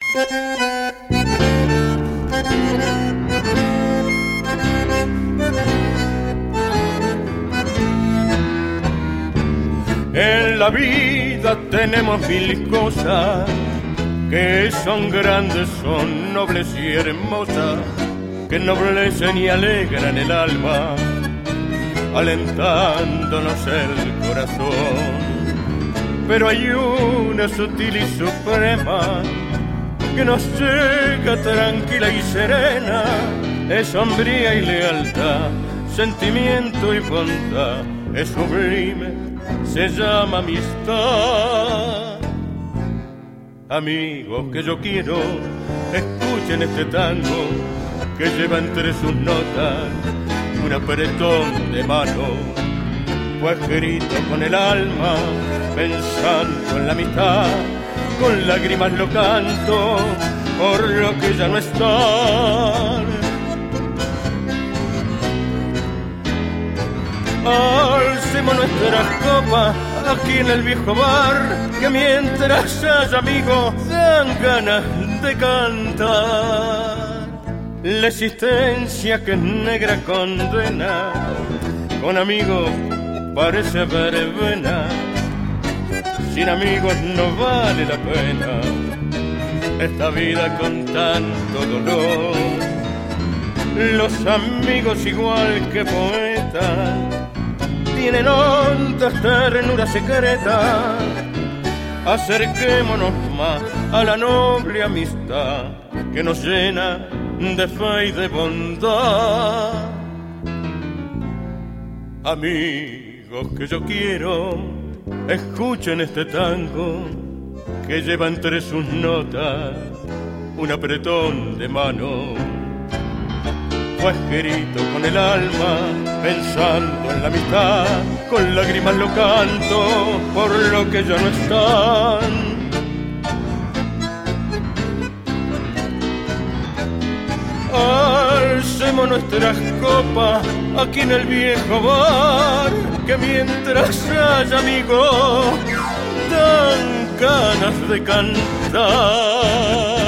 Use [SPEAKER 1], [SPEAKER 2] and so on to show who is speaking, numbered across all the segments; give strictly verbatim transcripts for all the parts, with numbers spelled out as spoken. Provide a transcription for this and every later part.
[SPEAKER 1] En la vida tenemos mil cosas que son grandes, son nobles y hermosas, que ennoblecen y alegran el alma, alentándonos el corazón. Pero hay una sutil y suprema que nos llega tranquila y serena, es sombría y lealtad, sentimiento y bondad, es sublime, se llama amistad. Amigos que yo quiero, escuchen este tango que lleva entre sus notas un apretón de mano, fue escrito con el alma, pensando en la amistad, con lágrimas lo canto por lo que ya no están. Alcemos nuestras copas aquí en el viejo bar, que mientras haya amigos dan ganas de cantar. La existencia que es negra condena, con amigos parece verbena, sin amigos no vale la pena esta vida con tanto dolor. Los amigos igual que poetas tienen hondas ternuras secretas, acerquémonos más a la noble amistad que nos llena de fe y de bondad. Amigos que yo quiero, escuchen este tango que lleva entre sus notas un apretón de mano, fue escrito con el alma, pensando en la amistad, con lágrimas lo canto por lo que ya no están. Alcemos nuestras copas aquí en el viejo bar, que mientras haya amigos dan ganas de cantar.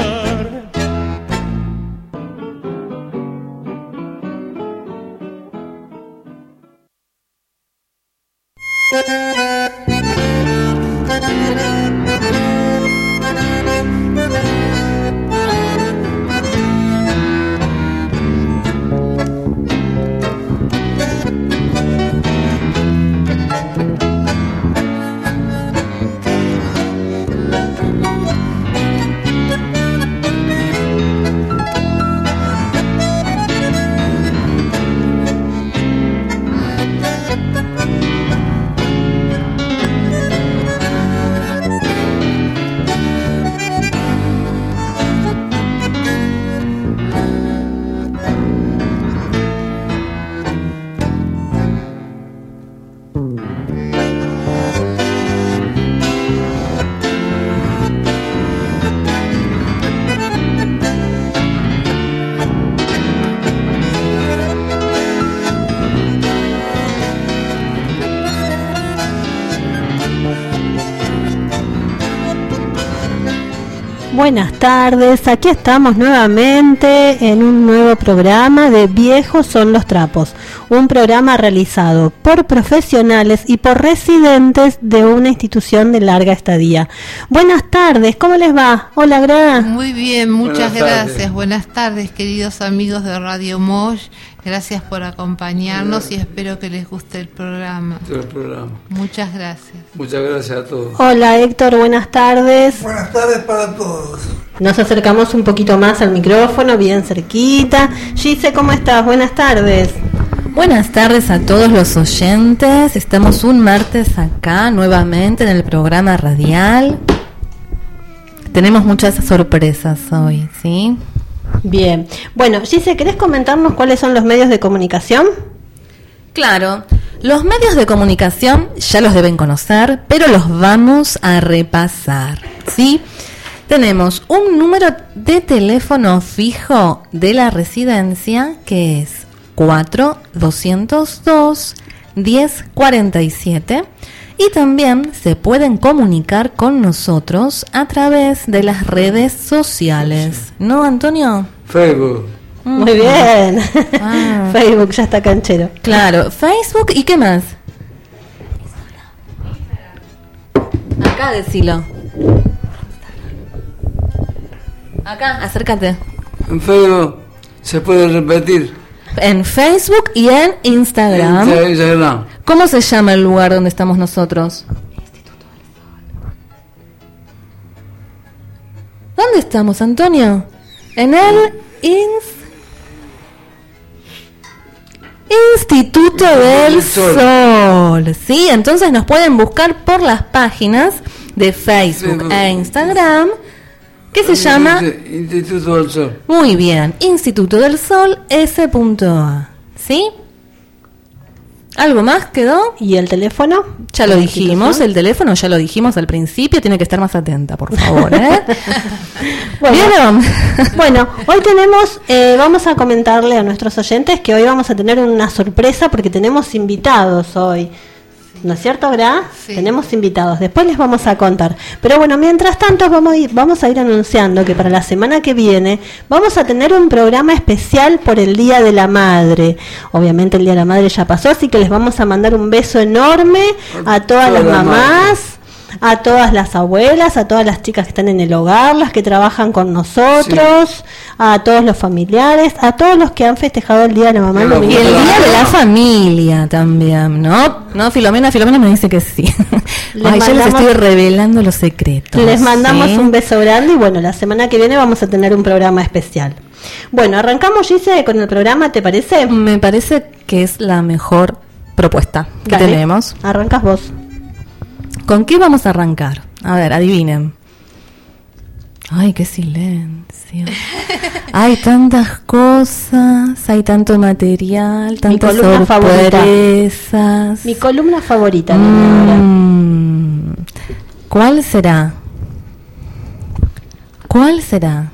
[SPEAKER 2] Buenas tardes, aquí estamos nuevamente en un nuevo programa de Viejos son los trapos, un programa realizado por profesionales y por residentes de una institución de larga estadía. Buenas tardes, ¿cómo les va? Hola, Gra.
[SPEAKER 3] Muy bien, muchas
[SPEAKER 4] Buenas
[SPEAKER 3] gracias.
[SPEAKER 4] tardes.
[SPEAKER 3] Buenas tardes, queridos amigos de Radio Mosh. Gracias por acompañarnos y espero que les guste el programa.
[SPEAKER 4] El programa.
[SPEAKER 3] Muchas gracias.
[SPEAKER 4] Muchas gracias a todos.
[SPEAKER 2] Hola, Héctor, buenas tardes.
[SPEAKER 5] Buenas tardes para todos.
[SPEAKER 2] Nos acercamos un poquito más al micrófono, bien cerquita. Gise, ¿cómo estás? Buenas tardes.
[SPEAKER 6] Buenas tardes a todos los oyentes. Estamos un martes acá nuevamente en el programa radial. Tenemos muchas sorpresas hoy, ¿sí?
[SPEAKER 2] Bien. Bueno, Gise, ¿querés comentarnos cuáles son los medios de comunicación?
[SPEAKER 6] Claro, los medios de comunicación ya los deben conocer, pero los vamos a repasar, ¿sí? Tenemos un número de teléfono fijo de la residencia que es cuatro doscientos dos diez cuarenta y siete Y también se pueden comunicar con nosotros a través de las redes sociales. ¿No, Antonio?
[SPEAKER 4] Facebook.
[SPEAKER 2] Muy bien.
[SPEAKER 6] Ah.
[SPEAKER 2] Facebook ya está canchero.
[SPEAKER 6] Claro, Facebook y qué más. Acá decilo. Acá, acércate.
[SPEAKER 4] En Facebook se puede repetir.
[SPEAKER 6] En Facebook y en Instagram.
[SPEAKER 4] En Instagram.
[SPEAKER 6] ¿Cómo se llama el lugar donde estamos nosotros? ¿Dónde estamos, Antonio? En el ins- Instituto del Sol. Sí, entonces nos pueden buscar por las páginas de Facebook e Instagram, que se llama
[SPEAKER 4] Instituto del Sol.
[SPEAKER 6] muy bien, Instituto del Sol S punto A. ¿Sí? ¿Algo más quedó?
[SPEAKER 2] ¿Y el teléfono?
[SPEAKER 6] Ya lo
[SPEAKER 2] ¿La
[SPEAKER 6] dijimos,
[SPEAKER 2] institución?
[SPEAKER 6] el teléfono ya lo dijimos al principio, tiene que estar más atenta, por favor, ¿eh?
[SPEAKER 2] Bueno,
[SPEAKER 6] ¿Vieron?
[SPEAKER 2] bueno, hoy tenemos, eh, vamos a comentarle a nuestros oyentes que hoy vamos a tener una sorpresa porque tenemos invitados hoy. ¿No es cierto, Gra?
[SPEAKER 3] Sí.
[SPEAKER 2] Tenemos invitados, después les vamos a contar. Pero bueno, mientras tanto vamos a, ir, vamos a ir anunciando que para la semana que viene vamos a tener un programa especial por el Día de la Madre. Obviamente el Día de la Madre ya pasó, así que les vamos a mandar un beso enorme a todas las mamás, a todas las abuelas, a todas las chicas que están en el hogar, las que trabajan con nosotros, a todos los familiares, a todos los que han festejado el Día de la Mamá. el
[SPEAKER 4] Y
[SPEAKER 2] domingo
[SPEAKER 6] Y el
[SPEAKER 2] pasado.
[SPEAKER 6] día de la familia también, ¿no? No, Filomena, Filomena me dice que sí.
[SPEAKER 2] Les
[SPEAKER 6] Ay, yo les
[SPEAKER 2] mandamos-
[SPEAKER 6] estoy revelando los secretos.
[SPEAKER 2] Les mandamos
[SPEAKER 6] ¿sí?
[SPEAKER 2] un beso grande y bueno, la semana que viene vamos a tener un programa especial. Bueno, arrancamos, Gise, con el programa, ¿te parece?
[SPEAKER 6] Me parece que es la mejor propuesta que
[SPEAKER 2] Dale,
[SPEAKER 6] tenemos.
[SPEAKER 2] Arrancas vos.
[SPEAKER 6] ¿Con qué vamos a arrancar? A ver, adivinen. Ay, qué silencio. Hay tantas cosas, hay tanto material, tantas
[SPEAKER 2] columna favorita.
[SPEAKER 6] sorpresas.
[SPEAKER 2] Mi columna favorita. viene ahora.
[SPEAKER 6] Mm, ¿Cuál será? ¿Cuál será?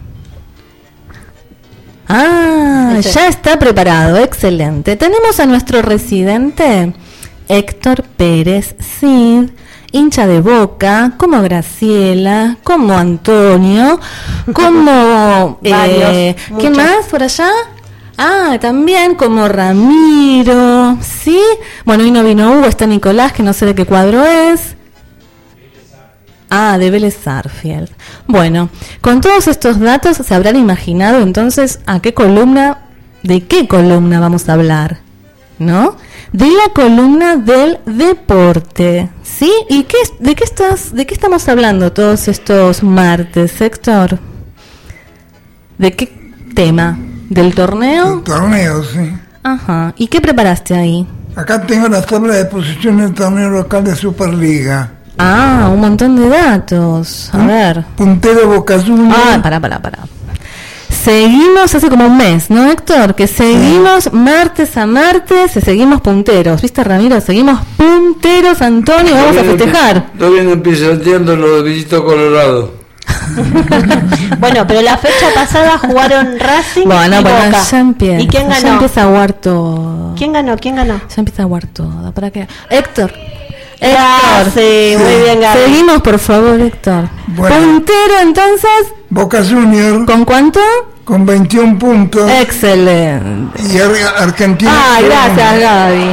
[SPEAKER 6] Ah,
[SPEAKER 2] Ese.
[SPEAKER 6] ya está preparado, excelente. Tenemos a nuestro residente Héctor Pérez Cid, hincha de Boca, como Graciela, como Antonio, como eh,
[SPEAKER 2] Varios,
[SPEAKER 6] ¿qué
[SPEAKER 2] muchos.
[SPEAKER 6] más por allá? Ah, también como Ramiro, ¿sí? Bueno, hoy no vino Hugo, está Nicolás, que no sé de qué cuadro es. Ah, de Vélez Sarsfield. Bueno, con todos estos datos se habrán imaginado entonces a qué columna, de qué columna vamos a hablar, ¿no? De la columna del deporte, ¿sí? ¿Y qué, de qué estás, de qué estamos hablando todos estos martes, Héctor? ¿De qué tema? ¿Del torneo?
[SPEAKER 5] Torneo, sí.
[SPEAKER 6] Ajá. ¿Y qué preparaste ahí?
[SPEAKER 5] Acá tengo la tabla de posiciones del torneo local de Superliga.
[SPEAKER 6] Ah, un montón de datos. A ver.
[SPEAKER 5] Puntero Boca Juniors.
[SPEAKER 6] Ah, pará, pará, pará. Seguimos hace como un mes, ¿no, Héctor? Que seguimos martes a martes, y seguimos punteros. ¿Viste, Ramiro? Seguimos punteros, Antonio, vamos a festejar.
[SPEAKER 4] No vienen pisoteando los de Villito Colorado.
[SPEAKER 2] Bueno, pero la fecha pasada jugaron Racing
[SPEAKER 6] Bueno,
[SPEAKER 2] y
[SPEAKER 6] bueno,
[SPEAKER 2] Boca.
[SPEAKER 6] ya empieza.
[SPEAKER 2] ¿Y quién
[SPEAKER 6] Ya
[SPEAKER 2] ganó?
[SPEAKER 6] empieza a aguar todo.
[SPEAKER 2] ¿Quién ganó? ¿Quién ganó?
[SPEAKER 6] Ya empieza a aguar todo. ¿Para qué? Héctor.
[SPEAKER 2] Ah,
[SPEAKER 6] Héctor.
[SPEAKER 2] sí, muy bien, Gaby.
[SPEAKER 6] Seguimos, por favor, Héctor.
[SPEAKER 5] Bueno.
[SPEAKER 6] Puntero, entonces,
[SPEAKER 5] Boca Juniors
[SPEAKER 6] ¿con cuánto?
[SPEAKER 5] con veintiún puntos.
[SPEAKER 6] Excelente.
[SPEAKER 5] Y Ar- Argentina.
[SPEAKER 6] Ah,
[SPEAKER 5] con-
[SPEAKER 6] gracias, Gaby.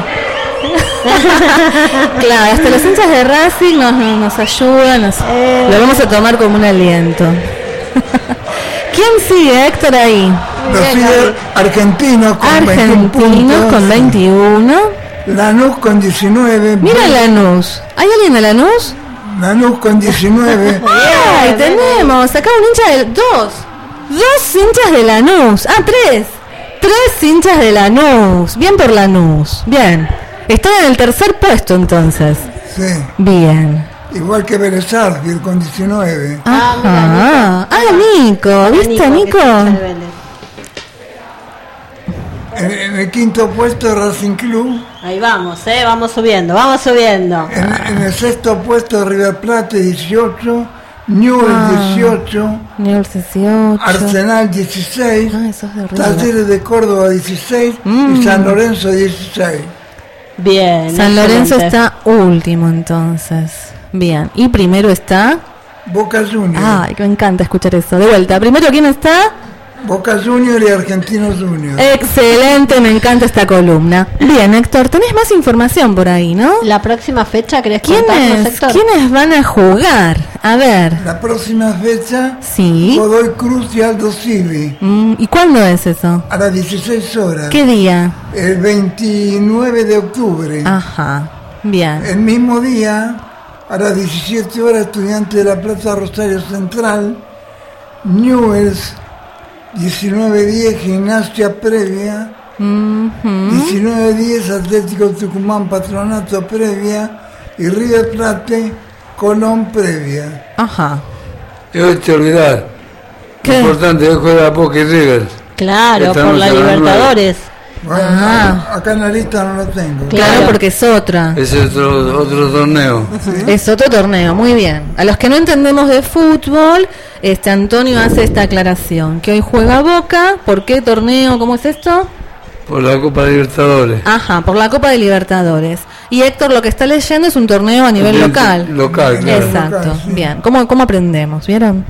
[SPEAKER 6] Claro, hasta los hinchas de Racing nos, nos ayudan, nos-
[SPEAKER 2] Eh.
[SPEAKER 6] lo vamos a tomar como un aliento. ¿Quién sigue, Héctor, ahí?
[SPEAKER 5] Lo sigue Argentinos con veintiún
[SPEAKER 6] Argentinos
[SPEAKER 5] puntos.
[SPEAKER 6] con veintiuno.
[SPEAKER 5] Lanús con diecinueve.
[SPEAKER 6] Mira Lanús. ¿Hay alguien de Lanús?
[SPEAKER 5] Lanús con diecinueve.
[SPEAKER 6] ¡Ay, tenemos! Acá un hincha de... Dos. Dos hinchas de Lanús. Ah, tres. Tres hinchas de Lanús. Bien por Lanús. Bien. Están en el tercer puesto, entonces.
[SPEAKER 5] Sí.
[SPEAKER 6] Bien.
[SPEAKER 5] Igual que Vélez Sarsfield con diecinueve.
[SPEAKER 2] Ah, mira,
[SPEAKER 6] Ajá. Ah, Nico. ¿Viste,
[SPEAKER 2] Nico,
[SPEAKER 6] Nico?
[SPEAKER 2] que es hincha de Vélez.
[SPEAKER 5] En, en el quinto puesto Racing Club.
[SPEAKER 2] Ahí vamos, eh, vamos subiendo, vamos subiendo.
[SPEAKER 5] En, en el sexto puesto River Plate dieciocho. Newell's
[SPEAKER 6] Ah.
[SPEAKER 5] dieciocho.
[SPEAKER 6] Newell's dieciocho.
[SPEAKER 5] Arsenal dieciséis.
[SPEAKER 6] Ah, eso es de River.
[SPEAKER 5] Talleres de Córdoba dieciséis.
[SPEAKER 6] Mm.
[SPEAKER 5] Y San Lorenzo dieciséis.
[SPEAKER 2] Bien.
[SPEAKER 6] San Lorenzo
[SPEAKER 2] excelente.
[SPEAKER 6] está último entonces. Bien. Y primero está...
[SPEAKER 5] Boca Juniors.
[SPEAKER 6] Ay, me encanta escuchar eso. De vuelta. Primero, ¿quién está?
[SPEAKER 5] Boca Juniors y Argentinos Juniors.
[SPEAKER 6] Excelente, me encanta esta columna. Bien, Héctor, tenés más información por ahí, ¿no?
[SPEAKER 2] La próxima fecha, ¿querés contarnos,
[SPEAKER 6] ¿Quiénes,
[SPEAKER 2] Héctor?
[SPEAKER 6] ¿Quiénes van a jugar? A ver.
[SPEAKER 5] La próxima fecha,
[SPEAKER 6] Sí.
[SPEAKER 5] Godoy Cruz y Aldo Civi,
[SPEAKER 6] Mm, ¿Y cuándo es eso?
[SPEAKER 5] a las dieciséis horas.
[SPEAKER 6] ¿Qué día?
[SPEAKER 5] El veintinueve de octubre.
[SPEAKER 6] Ajá, bien.
[SPEAKER 5] El mismo día, a las diecisiete horas, Estudiantes de la Plaza Rosario Central, Newell's, diecinueve diez, Gimnasia Previa,
[SPEAKER 6] Mhm.
[SPEAKER 5] diecinueve diez, Atlético Tucumán, Patronato Previa, y River Plate, Colón Previa.
[SPEAKER 6] Ajá.
[SPEAKER 4] Y hoy te olvidás.
[SPEAKER 6] ¿Qué?
[SPEAKER 4] Importante, hoy juega Boca y River.
[SPEAKER 2] Claro,
[SPEAKER 4] Esta
[SPEAKER 2] por
[SPEAKER 4] noche
[SPEAKER 2] la
[SPEAKER 4] a las nueve.
[SPEAKER 2] Libertadores.
[SPEAKER 5] Bueno,
[SPEAKER 6] Ah.
[SPEAKER 5] acá en la lista no lo tengo.
[SPEAKER 6] Claro,
[SPEAKER 2] Claro.
[SPEAKER 6] porque es otra.
[SPEAKER 4] Ese es otro, otro torneo.
[SPEAKER 6] Es otro torneo, muy bien. A los que no entendemos de fútbol, este Antonio hace esta aclaración, que hoy juega Boca. ¿Por qué torneo? ¿Cómo es esto?
[SPEAKER 4] Por la Copa Libertadores.
[SPEAKER 6] Ajá, por la Copa de Libertadores. Y Héctor lo que está leyendo es un torneo a nivel
[SPEAKER 4] Bien,
[SPEAKER 6] local.
[SPEAKER 4] Local, claro.
[SPEAKER 6] Exacto,
[SPEAKER 5] Local, sí.
[SPEAKER 6] bien. ¿Cómo, ¿Cómo aprendemos? ¿Vieron?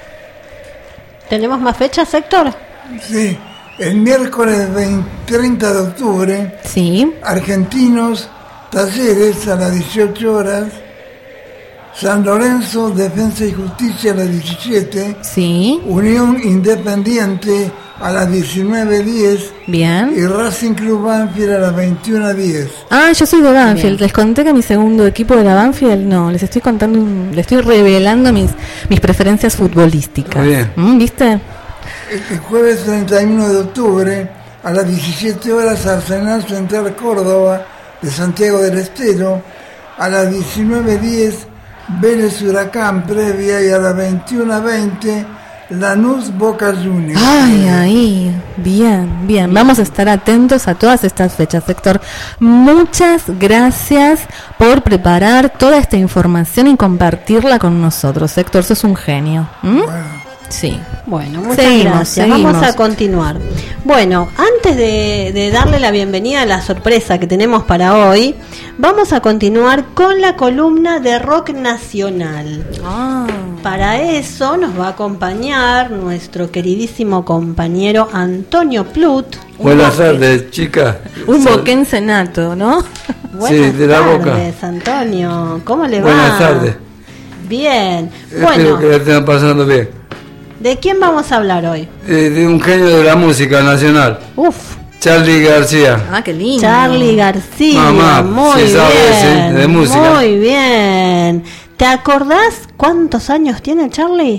[SPEAKER 2] ¿Tenemos más fechas, Héctor?
[SPEAKER 5] Sí, el miércoles veinte, treinta de octubre,
[SPEAKER 6] Sí.
[SPEAKER 5] Argentinos, Talleres a las dieciocho horas, San Lorenzo, Defensa y Justicia a las diecisiete,
[SPEAKER 6] Sí,
[SPEAKER 5] Unión Independiente a las diecinueve diez
[SPEAKER 6] bien.
[SPEAKER 5] y Racing Club Banfield a las veintiuno diez.
[SPEAKER 6] Ah, yo soy de Banfield.
[SPEAKER 2] Bien.
[SPEAKER 6] Les conté que mi segundo equipo era Banfield. No, les estoy contando, un- les estoy revelando mis mis preferencias futbolísticas.
[SPEAKER 4] Muy bien.
[SPEAKER 6] ¿Mm? ¿Viste?
[SPEAKER 5] El, el jueves treinta y uno de octubre a las diecisiete horas, Arsenal Central Córdoba de Santiago del Estero, a las diecinueve diez Vélez Huracán Previa y a las veintiuno veinte Lanús Boca Juniors.
[SPEAKER 6] Ay, ahí. Bien, bien. Vamos a estar atentos a todas estas fechas, Héctor. Muchas gracias por preparar toda esta información y compartirla con nosotros. Héctor, sos un genio. ¿Mm?
[SPEAKER 5] Bueno,
[SPEAKER 6] Sí.
[SPEAKER 2] Bueno, muchas
[SPEAKER 6] Seguimos,
[SPEAKER 2] gracias.
[SPEAKER 6] seguimos.
[SPEAKER 2] Vamos a continuar. Bueno, antes de, de darle la bienvenida a la sorpresa que tenemos para hoy, vamos a continuar con la columna de rock nacional.
[SPEAKER 6] Ah.
[SPEAKER 2] Para eso nos va a acompañar nuestro queridísimo compañero Antonio Plut.
[SPEAKER 4] Buenas tardes, chicas.
[SPEAKER 6] Un
[SPEAKER 4] Sal-
[SPEAKER 6] boquense nato, ¿no?
[SPEAKER 2] Buenas
[SPEAKER 4] de la Boca.
[SPEAKER 2] tardes, Antonio. ¿Cómo le va?
[SPEAKER 4] Buenas tardes.
[SPEAKER 2] Bien.
[SPEAKER 4] Espero
[SPEAKER 2] Bueno,
[SPEAKER 4] que la estén pasando bien.
[SPEAKER 2] ¿de quién vamos a hablar hoy?
[SPEAKER 4] De, de un genio de la música nacional,
[SPEAKER 2] Uf,
[SPEAKER 4] Charly García.
[SPEAKER 6] Ah, qué lindo.
[SPEAKER 2] Charly García.
[SPEAKER 4] Mamá,
[SPEAKER 2] muy
[SPEAKER 4] sí
[SPEAKER 2] bien.
[SPEAKER 4] sabe, sí, de música.
[SPEAKER 2] Muy bien. ¿Te acordás cuántos años tiene Charly?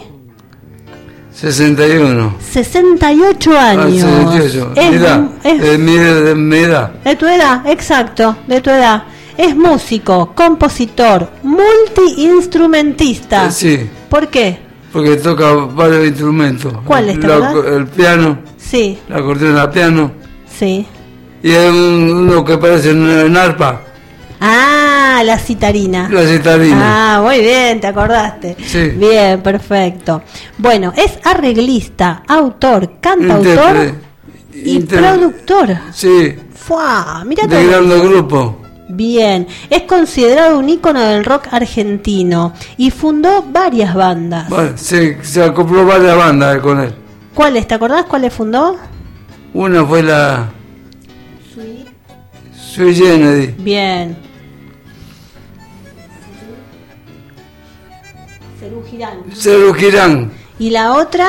[SPEAKER 4] sesenta y uno.
[SPEAKER 2] sesenta y ocho
[SPEAKER 4] Ah,
[SPEAKER 2] años.
[SPEAKER 4] sesenta y ocho.
[SPEAKER 2] Es,
[SPEAKER 4] Mirá,
[SPEAKER 2] es-
[SPEAKER 4] de mi, de mi edad.
[SPEAKER 2] de tu edad, exacto, de tu edad. Es músico, compositor, multiinstrumentista.
[SPEAKER 4] Eh, Sí,
[SPEAKER 2] ¿Por qué?
[SPEAKER 4] porque toca varios instrumentos.
[SPEAKER 2] ¿Cuáles, te
[SPEAKER 4] La-
[SPEAKER 2] acordás?
[SPEAKER 4] El piano,
[SPEAKER 2] Sí,
[SPEAKER 4] la acordeón a piano.
[SPEAKER 2] sí.
[SPEAKER 4] Y hay un- uno que parece un arpa,
[SPEAKER 2] Ah, la citarina.
[SPEAKER 4] la citarina.
[SPEAKER 2] Ah, muy bien, te acordaste.
[SPEAKER 4] Sí.
[SPEAKER 2] Bien, perfecto. Bueno, es arreglista, autor, cantautor
[SPEAKER 4] Interpre-
[SPEAKER 2] y
[SPEAKER 4] inter-
[SPEAKER 2] productor.
[SPEAKER 4] Sí,
[SPEAKER 2] ¡Fua! Mira
[SPEAKER 4] de
[SPEAKER 2] todo.
[SPEAKER 4] grandes grupos.
[SPEAKER 2] Bien, es considerado un ícono del rock argentino y fundó varias bandas.
[SPEAKER 4] Bueno, se, se acopló varias bandas con él.
[SPEAKER 2] ¿Cuáles? ¿Te acordás cuáles fundó?
[SPEAKER 4] Una fue la Sui Generis.
[SPEAKER 2] Bien. Cerú Girán.
[SPEAKER 4] Cerro Girán.
[SPEAKER 2] ¿Y la otra?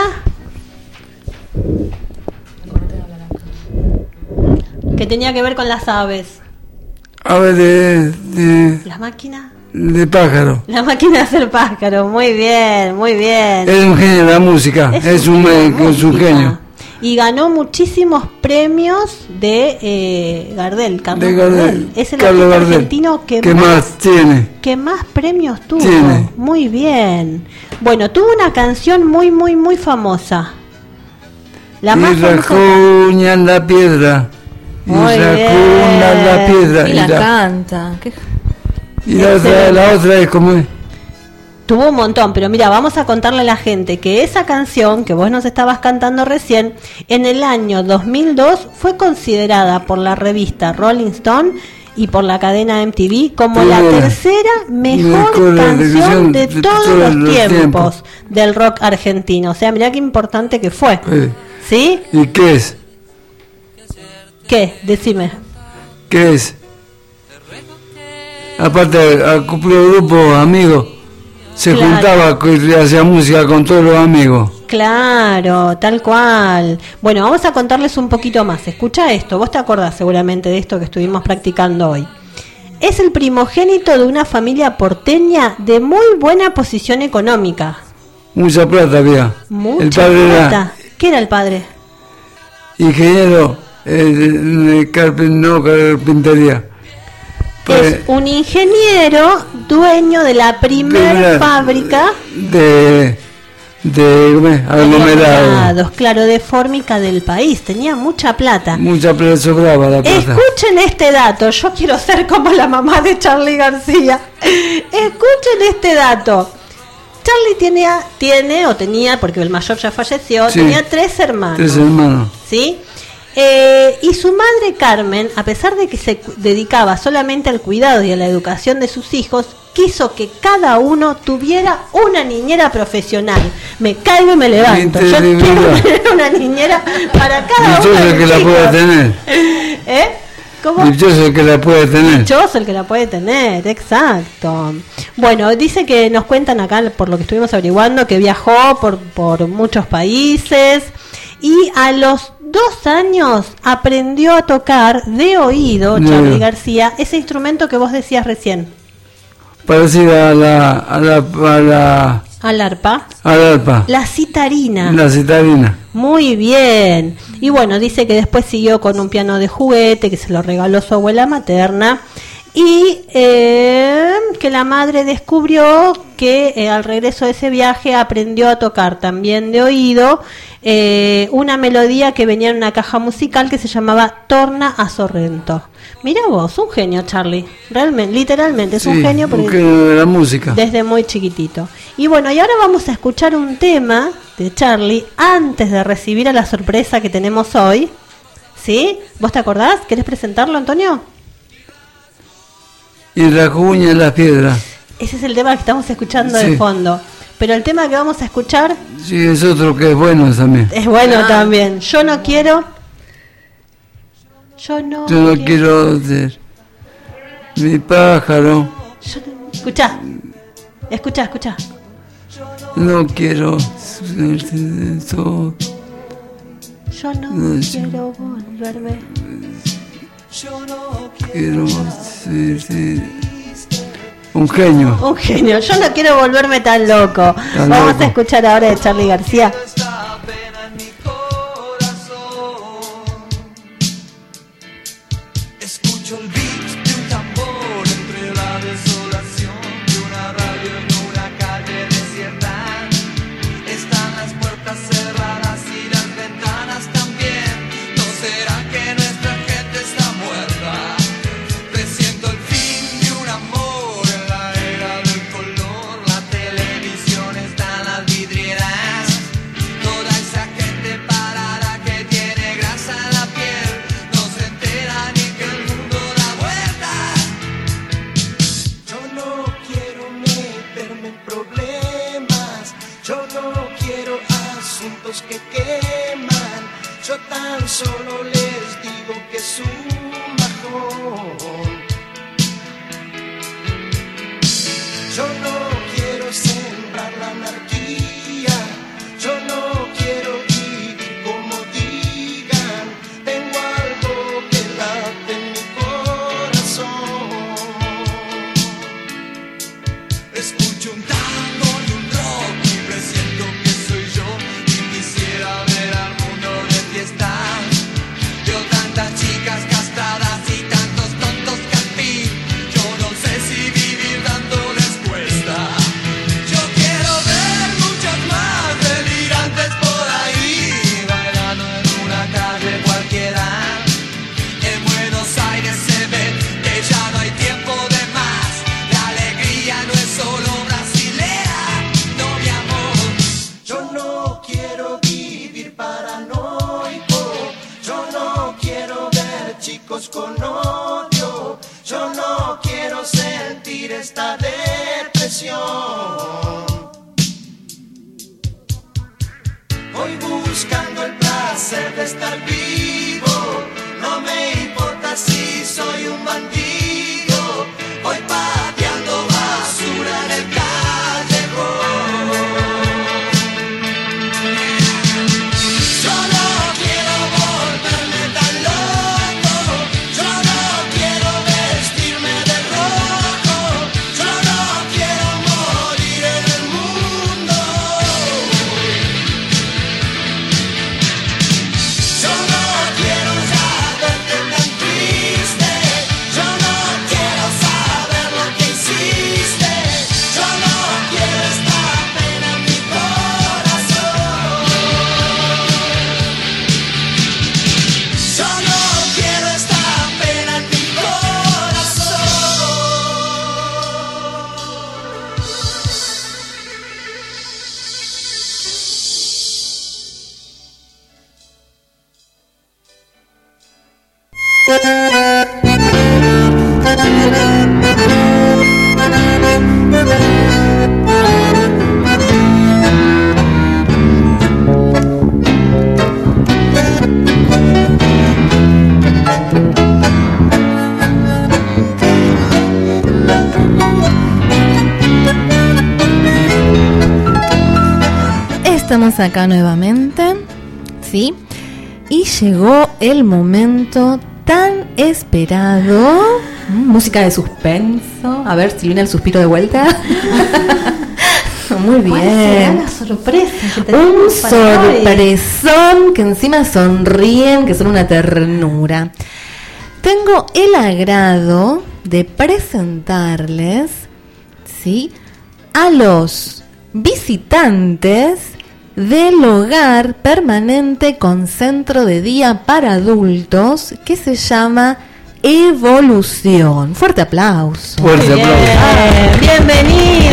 [SPEAKER 2] Que tenía que ver con las aves.
[SPEAKER 4] Ave de, de,
[SPEAKER 2] ¿La máquina?
[SPEAKER 4] de pájaro.
[SPEAKER 2] La máquina de hacer pájaro. Muy bien, muy bien.
[SPEAKER 4] Es un genio de la música. Es, un,
[SPEAKER 2] genio de
[SPEAKER 4] eh, es un
[SPEAKER 2] música.
[SPEAKER 4] genio.
[SPEAKER 2] Y ganó muchísimos premios de eh, Gardel, Carlos
[SPEAKER 4] De Gardel.
[SPEAKER 2] Es el
[SPEAKER 4] Carlos
[SPEAKER 2] artista
[SPEAKER 4] Gardel.
[SPEAKER 2] argentino que
[SPEAKER 4] ¿Qué
[SPEAKER 2] más,
[SPEAKER 4] más tiene?
[SPEAKER 2] que más premios tuvo.
[SPEAKER 4] Tiene.
[SPEAKER 2] Muy bien. Bueno, tuvo una canción muy, muy, muy famosa. La
[SPEAKER 4] y
[SPEAKER 2] más famosa.
[SPEAKER 4] rajuña en la piedra. Y
[SPEAKER 2] Muy
[SPEAKER 4] rajuña
[SPEAKER 2] bien.
[SPEAKER 4] la piedra.
[SPEAKER 6] Y
[SPEAKER 4] Y
[SPEAKER 6] la
[SPEAKER 4] la,
[SPEAKER 6] canta. Qué-
[SPEAKER 4] y la otra, la otra es como es.
[SPEAKER 2] Tuvo un montón, pero mira, vamos a contarle a la gente que esa canción que vos nos estabas cantando recién, en el año dos mil dos fue considerada por la revista Rolling Stone y por la cadena M T V como
[SPEAKER 4] Primera.
[SPEAKER 2] la tercera mejor
[SPEAKER 4] Mejor
[SPEAKER 2] canción de,
[SPEAKER 4] de- de
[SPEAKER 2] todos,
[SPEAKER 4] todos
[SPEAKER 2] los,
[SPEAKER 4] los
[SPEAKER 2] tiempos,
[SPEAKER 4] tiempos.
[SPEAKER 2] del rock argentino. O sea, mirá qué importante que fue.
[SPEAKER 4] Eh,
[SPEAKER 2] ¿Sí?
[SPEAKER 4] ¿Y qué es?
[SPEAKER 2] ¿Qué? Decime.
[SPEAKER 4] ¿Qué es? Aparte, al cumplir grupo, amigos, se
[SPEAKER 2] Claro.
[SPEAKER 4] juntaba y hacía música con todos los amigos.
[SPEAKER 2] Claro, tal cual. Bueno, vamos a contarles un poquito más. Escucha esto, vos te acordás seguramente de esto que estuvimos practicando hoy. Es el primogénito de una familia porteña de muy buena posición económica.
[SPEAKER 4] Mucha plata había.
[SPEAKER 2] Mucha
[SPEAKER 4] el padre
[SPEAKER 2] plata. ¿Qué era el padre?
[SPEAKER 4] era ingeniero eh, de, de carpin- no, carpintería. Pues,
[SPEAKER 2] Es un ingeniero dueño de la primer
[SPEAKER 4] Primera-
[SPEAKER 2] fábrica
[SPEAKER 4] de de ¿cómo es? Aglomerado.
[SPEAKER 2] aglomerados, claro, de fórmica del país. Tenía mucha plata.
[SPEAKER 4] Mucha plata sobraba la plata.
[SPEAKER 2] Escuchen este dato, yo quiero ser como la mamá de Charly García. Escuchen este dato. Charly tenía, tiene o tenía, porque el mayor ya falleció,
[SPEAKER 4] Sí.
[SPEAKER 2] tenía tres hermanos.
[SPEAKER 4] Tres hermanos.
[SPEAKER 2] ¿Sí? Eh, y su madre Carmen, a pesar de que se cu- dedicaba solamente al cuidado y a la educación de sus hijos, quiso que cada uno tuviera una niñera profesional. Me caigo y me levanto. Yo
[SPEAKER 4] Increíble.
[SPEAKER 2] quiero tener una niñera para cada uno
[SPEAKER 4] Dichoso
[SPEAKER 2] de
[SPEAKER 4] el que
[SPEAKER 2] mis
[SPEAKER 4] la
[SPEAKER 2] hijos.
[SPEAKER 4] pueda tener.
[SPEAKER 2] ¿Eh? ¿Cómo?
[SPEAKER 4] Dichoso el que la pueda tener.
[SPEAKER 2] Dichoso el que la puede tener, exacto. Bueno, dice que nos cuentan acá, por lo que estuvimos averiguando, que viajó por, por muchos países y a los dos años aprendió a tocar de oído,
[SPEAKER 4] De
[SPEAKER 2] Charly
[SPEAKER 4] oído.
[SPEAKER 2] García, ese instrumento que vos decías recién,
[SPEAKER 4] Parecida a la a la a la
[SPEAKER 2] al arpa,
[SPEAKER 4] a la arpa.
[SPEAKER 2] la citarina.
[SPEAKER 4] La citarina.
[SPEAKER 2] Muy bien. Y bueno, dice que después siguió con un piano de juguete que se lo regaló su abuela materna y eh, que la madre descubrió que eh, al regreso de ese viaje aprendió a tocar también de oído eh, una melodía que venía en una caja musical que se llamaba Torna a Sorrento. Mirá vos, un genio, Charly. Realmente, literalmente, es un
[SPEAKER 4] Sí,
[SPEAKER 2] genio porque
[SPEAKER 4] un genio de la música.
[SPEAKER 2] desde muy chiquitito. Y bueno, y ahora vamos a escuchar un tema de Charly antes de recibir a la sorpresa que tenemos hoy. ¿Sí? ¿Vos te acordás? ¿Querés presentarlo, Antonio?
[SPEAKER 4] Y la cuña en las piedras.
[SPEAKER 2] Ese es el tema que estamos escuchando
[SPEAKER 4] Sí.
[SPEAKER 2] de fondo. Pero el tema que vamos a escuchar
[SPEAKER 4] Sí, es otro que es bueno también.
[SPEAKER 2] es bueno
[SPEAKER 6] Ah.
[SPEAKER 2] también. Yo no quiero... Yo no,
[SPEAKER 4] Yo no quiero ser mi pájaro.
[SPEAKER 2] yo no- Escuchá. Escuchá, escuchá.
[SPEAKER 4] No quiero ser eso.
[SPEAKER 2] Yo no
[SPEAKER 4] No, yo-
[SPEAKER 2] quiero volverme.
[SPEAKER 4] Quiero ser, ser un genio.
[SPEAKER 2] Un genio. Yo no quiero volverme tan loco.
[SPEAKER 4] Tan
[SPEAKER 2] Vamos
[SPEAKER 4] loco.
[SPEAKER 2] a escuchar ahora de Charly García.
[SPEAKER 7] Esta pena en mi corazón. Escucho el beat de un tambor entre la desolación de una radio en una calle desierta. Están las puertas cerradas y las ventanas también. ¿No será que nuestra gente está muerta? Presiento el fin de un amor en la era del color. La televisión está en las vidrieras. Toda esa gente parada que tiene grasa en la piel no se entera ni que el mundo da vueltas. Yo no quiero meterme en problemas. Yo no quiero asuntos que queman. Yo tan solo les digo que es un bajón. Yo no quiero sembrar la anarquía. Yo no quiero vivir como digan. Tengo algo que late en mi corazón. Escucho un tango y un rock y presiento que soy yo. Y quisiera ver al mundo de fiesta. Veo tantas chicas castradas y tantos tontos buscando el placer de estar vivo. No me importa si soy un bandido, voy pateando basura en el callejón. Yo no quiero volverme tan loco, yo no quiero vestirme de rojo, yo no quiero morir en el mundo. Yo no quiero ya verte tan triste, yo no quiero saber lo que hiciste, yo no quiero esta pena en mi corazón. Yo no quiero esta pena en mi corazón.
[SPEAKER 6] Estamos acá nuevamente, ¿sí? Y llegó el momento tan esperado. Mm, Música de suspenso. A ver si viene el suspiro de vuelta. Muy
[SPEAKER 2] ¿Cuál será
[SPEAKER 6] bien.
[SPEAKER 2] la sorpresa que
[SPEAKER 6] Un
[SPEAKER 2] tenemos para hoy?
[SPEAKER 6] sorpresón que encima sonríen, que son una ternura. Tengo el agrado de presentarles, ¿sí?, a los visitantes del hogar permanente con centro de día para adultos que se llama Evolución. Fuerte aplauso.
[SPEAKER 4] Fuerte
[SPEAKER 2] Bien,
[SPEAKER 4] aplauso.
[SPEAKER 2] bienvenido.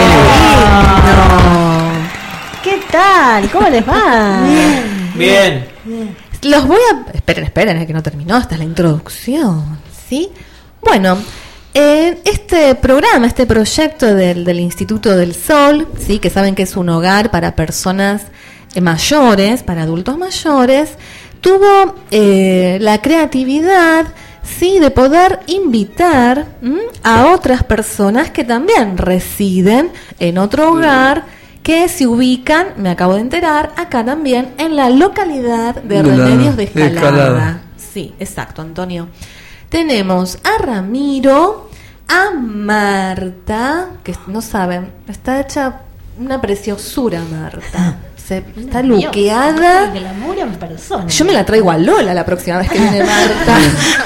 [SPEAKER 6] No.
[SPEAKER 2] ¿Qué tal? ¿Cómo les va?
[SPEAKER 8] Bien.
[SPEAKER 6] Los voy a... Esperen, esperen, es que no terminó. Esta es la introducción, ¿sí? Bueno, en este programa, este proyecto del, del Instituto del Sol, ¿sí?, que saben que es un hogar para personas eh, mayores, para adultos mayores, tuvo eh, la creatividad, sí, de poder invitar ¿m? a otras personas que también residen en otro hogar, que se ubican, me acabo de enterar, acá también en la localidad de
[SPEAKER 4] De la
[SPEAKER 6] Remedios de Escalada.
[SPEAKER 4] Escalada.
[SPEAKER 6] Sí, exacto, Antonio. Tenemos a Ramiro, a Marta, que no saben, está hecha una preciosura Marta. Se, está luqueada.
[SPEAKER 2] Que la mura en persona.
[SPEAKER 6] Yo me la traigo a Lola la próxima vez que viene Marta.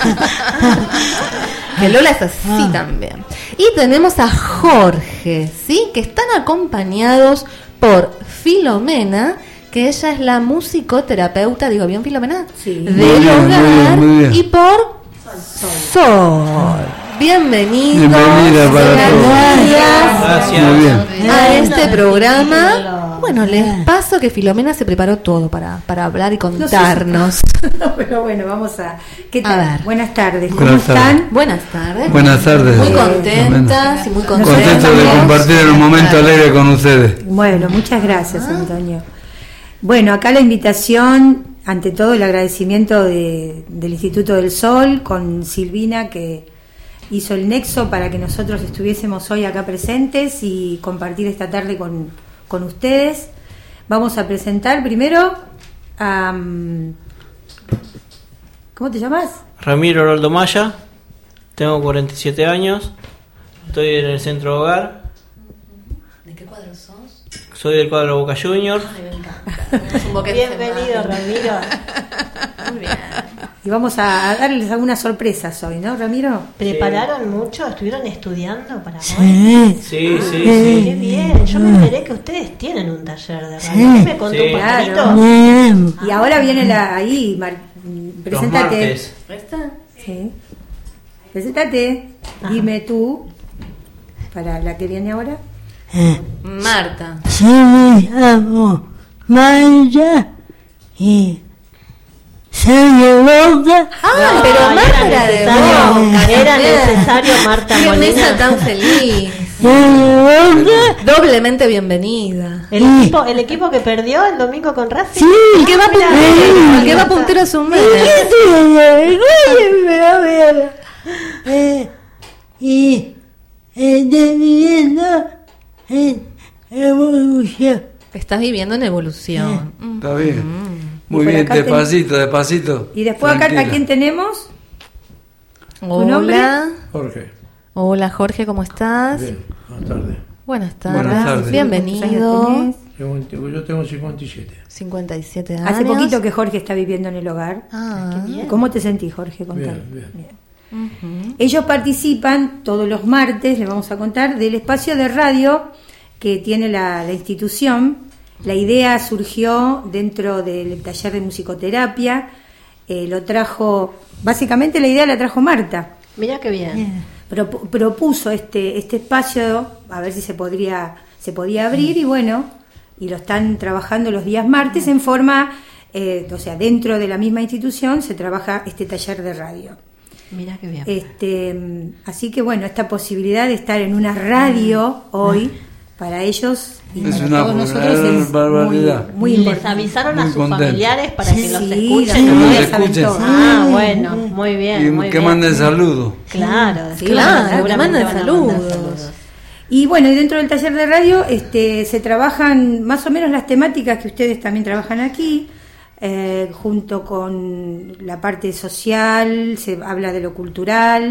[SPEAKER 6] Que Lola es así también. Y tenemos a Jorge, ¿sí?, que están acompañados por Filomena, que ella es la musicoterapeuta, digo bien, Filomena,
[SPEAKER 2] Sí.
[SPEAKER 6] del
[SPEAKER 4] Muy bien,
[SPEAKER 6] hogar,
[SPEAKER 4] muy bien, muy bien.
[SPEAKER 6] y por Sol. Bienvenidos.
[SPEAKER 4] Bienvenida para
[SPEAKER 6] Gracias
[SPEAKER 8] Gracias.
[SPEAKER 4] Muy bien.
[SPEAKER 6] a este programa. Bueno, les paso que Filomena se preparó todo para, para hablar y contarnos.
[SPEAKER 9] Pero bueno, vamos a... ¿Qué
[SPEAKER 6] A
[SPEAKER 9] tal?
[SPEAKER 6] ver.
[SPEAKER 9] Buenas tardes, ¿cómo
[SPEAKER 4] Buenas tardes.
[SPEAKER 9] están?
[SPEAKER 6] Buenas tardes.
[SPEAKER 4] Buenas tardes.
[SPEAKER 6] Muy contentas y muy contentas.
[SPEAKER 4] Contento de compartir en un momento alegre con ustedes.
[SPEAKER 9] Bueno, muchas gracias, Antonio. Bueno, acá la invitación, ante todo el agradecimiento de, del Instituto del Sol, con Silvina, que hizo el nexo para que nosotros estuviésemos hoy acá presentes y compartir esta tarde con, con ustedes. Vamos a presentar primero a... um, ¿cómo te llamas?
[SPEAKER 8] Ramiro Roldo Maya, tengo cuarenta y siete años, estoy en el centro hogar,
[SPEAKER 6] ¿De qué cuadro sos?
[SPEAKER 8] soy del cuadro Boca Junior.
[SPEAKER 6] Ay, me encanta. Es un boquete
[SPEAKER 2] Bienvenido,
[SPEAKER 6] semántico.
[SPEAKER 2] Ramiro.
[SPEAKER 6] Muy bien.
[SPEAKER 9] Y vamos a, a darles algunas sorpresas hoy, ¿no, Ramiro?
[SPEAKER 2] ¿Prepararon mucho? ¿Estuvieron estudiando para hoy?
[SPEAKER 8] Sí, sí,
[SPEAKER 2] Qué
[SPEAKER 8] sí.
[SPEAKER 2] bien, yo me enteré que ustedes tienen un taller de radio. ¿Me contó
[SPEAKER 8] Sí.
[SPEAKER 2] un pajarito?
[SPEAKER 9] Claro. Y ahora viene la ahí, Mar-
[SPEAKER 8] Los
[SPEAKER 9] preséntate.
[SPEAKER 8] martes.
[SPEAKER 6] ¿Esta?
[SPEAKER 9] Sí. Preséntate. Dime tú, para la que viene ahora.
[SPEAKER 6] Marta.
[SPEAKER 10] Yo me llamo Maya y
[SPEAKER 9] soy de Boca.
[SPEAKER 6] Ah,
[SPEAKER 2] No,
[SPEAKER 6] pero
[SPEAKER 2] era
[SPEAKER 6] Marta era de
[SPEAKER 2] necesario,
[SPEAKER 6] Boca.
[SPEAKER 2] era
[SPEAKER 6] Bien.
[SPEAKER 2] necesario, Marta
[SPEAKER 6] Qué
[SPEAKER 2] Molina.
[SPEAKER 6] mesa tan feliz.
[SPEAKER 9] Soy de Boca.
[SPEAKER 6] Doblemente bienvenida.
[SPEAKER 2] El equipo, el equipo que perdió el domingo con Racing.
[SPEAKER 9] Sí,
[SPEAKER 6] El que va
[SPEAKER 2] Ah, mirá,
[SPEAKER 6] puntero, el que va
[SPEAKER 2] Marta.
[SPEAKER 6] puntero es un mes.
[SPEAKER 9] Eh, y estoy viviendo en evolución.
[SPEAKER 6] Estás viviendo en evolución. Mm.
[SPEAKER 4] Está bien. Muy
[SPEAKER 9] Y por
[SPEAKER 4] bien,
[SPEAKER 9] acá ten-
[SPEAKER 4] despacito, despacito.
[SPEAKER 9] Y después acá, ¿a
[SPEAKER 4] Tranquila.
[SPEAKER 9] quién tenemos?
[SPEAKER 6] Hola.
[SPEAKER 10] Jorge.
[SPEAKER 6] Hola Jorge, ¿cómo estás?
[SPEAKER 10] Bien, buenas tardes.
[SPEAKER 6] Buenas tardes.
[SPEAKER 4] Buenas tardes.
[SPEAKER 6] Bienvenido.
[SPEAKER 9] ¿Cuántos años
[SPEAKER 10] Yo, yo tengo cincuenta y siete.
[SPEAKER 6] cincuenta y siete
[SPEAKER 9] tenés?
[SPEAKER 6] años.
[SPEAKER 9] Hace poquito que Jorge está viviendo en el hogar.
[SPEAKER 6] Ah,
[SPEAKER 9] ¿Cómo te sentís, Jorge? Contame.
[SPEAKER 10] Bien, bien.
[SPEAKER 6] ujú.
[SPEAKER 9] Ellos participan todos los martes, les vamos a contar, del espacio de radio que tiene la, la institución. La idea surgió dentro del taller de musicoterapia. Eh, lo trajo, básicamente la idea la trajo Marta.
[SPEAKER 2] Mirá qué bien.
[SPEAKER 9] Propu- propuso este este espacio a ver si se podría se podía abrir y bueno, y lo están trabajando los días martes en forma, eh, o sea, dentro de la misma institución se trabaja este taller de radio.
[SPEAKER 2] Mirá qué bien.
[SPEAKER 9] Este, mm, así que bueno, esta posibilidad de estar en una radio hoy para ellos y
[SPEAKER 4] Es
[SPEAKER 9] para
[SPEAKER 4] una
[SPEAKER 9] todos nosotros es
[SPEAKER 4] barbaridad.
[SPEAKER 9] muy, muy
[SPEAKER 2] ¿Les
[SPEAKER 9] importante.
[SPEAKER 2] avisaron a
[SPEAKER 4] Muy
[SPEAKER 2] sus
[SPEAKER 4] contento.
[SPEAKER 2] familiares para
[SPEAKER 9] Sí,
[SPEAKER 2] que los
[SPEAKER 9] sí,
[SPEAKER 2] escuchen?
[SPEAKER 9] las
[SPEAKER 4] Que
[SPEAKER 9] familias
[SPEAKER 4] los
[SPEAKER 9] saben
[SPEAKER 4] escuchen.
[SPEAKER 9] todo.
[SPEAKER 2] Ah, bueno, muy bien,
[SPEAKER 4] Y
[SPEAKER 2] muy
[SPEAKER 4] que
[SPEAKER 2] bien.
[SPEAKER 4] manden saludos.
[SPEAKER 2] Claro,
[SPEAKER 9] Sí,
[SPEAKER 6] Claro,
[SPEAKER 2] seguramente
[SPEAKER 6] que manden
[SPEAKER 2] van a mandar
[SPEAKER 6] saludos.
[SPEAKER 2] saludos.
[SPEAKER 9] Y bueno, y dentro del taller de radio este, se trabajan más o menos las temáticas que ustedes también trabajan aquí, eh, junto con la parte social, se habla de lo cultural,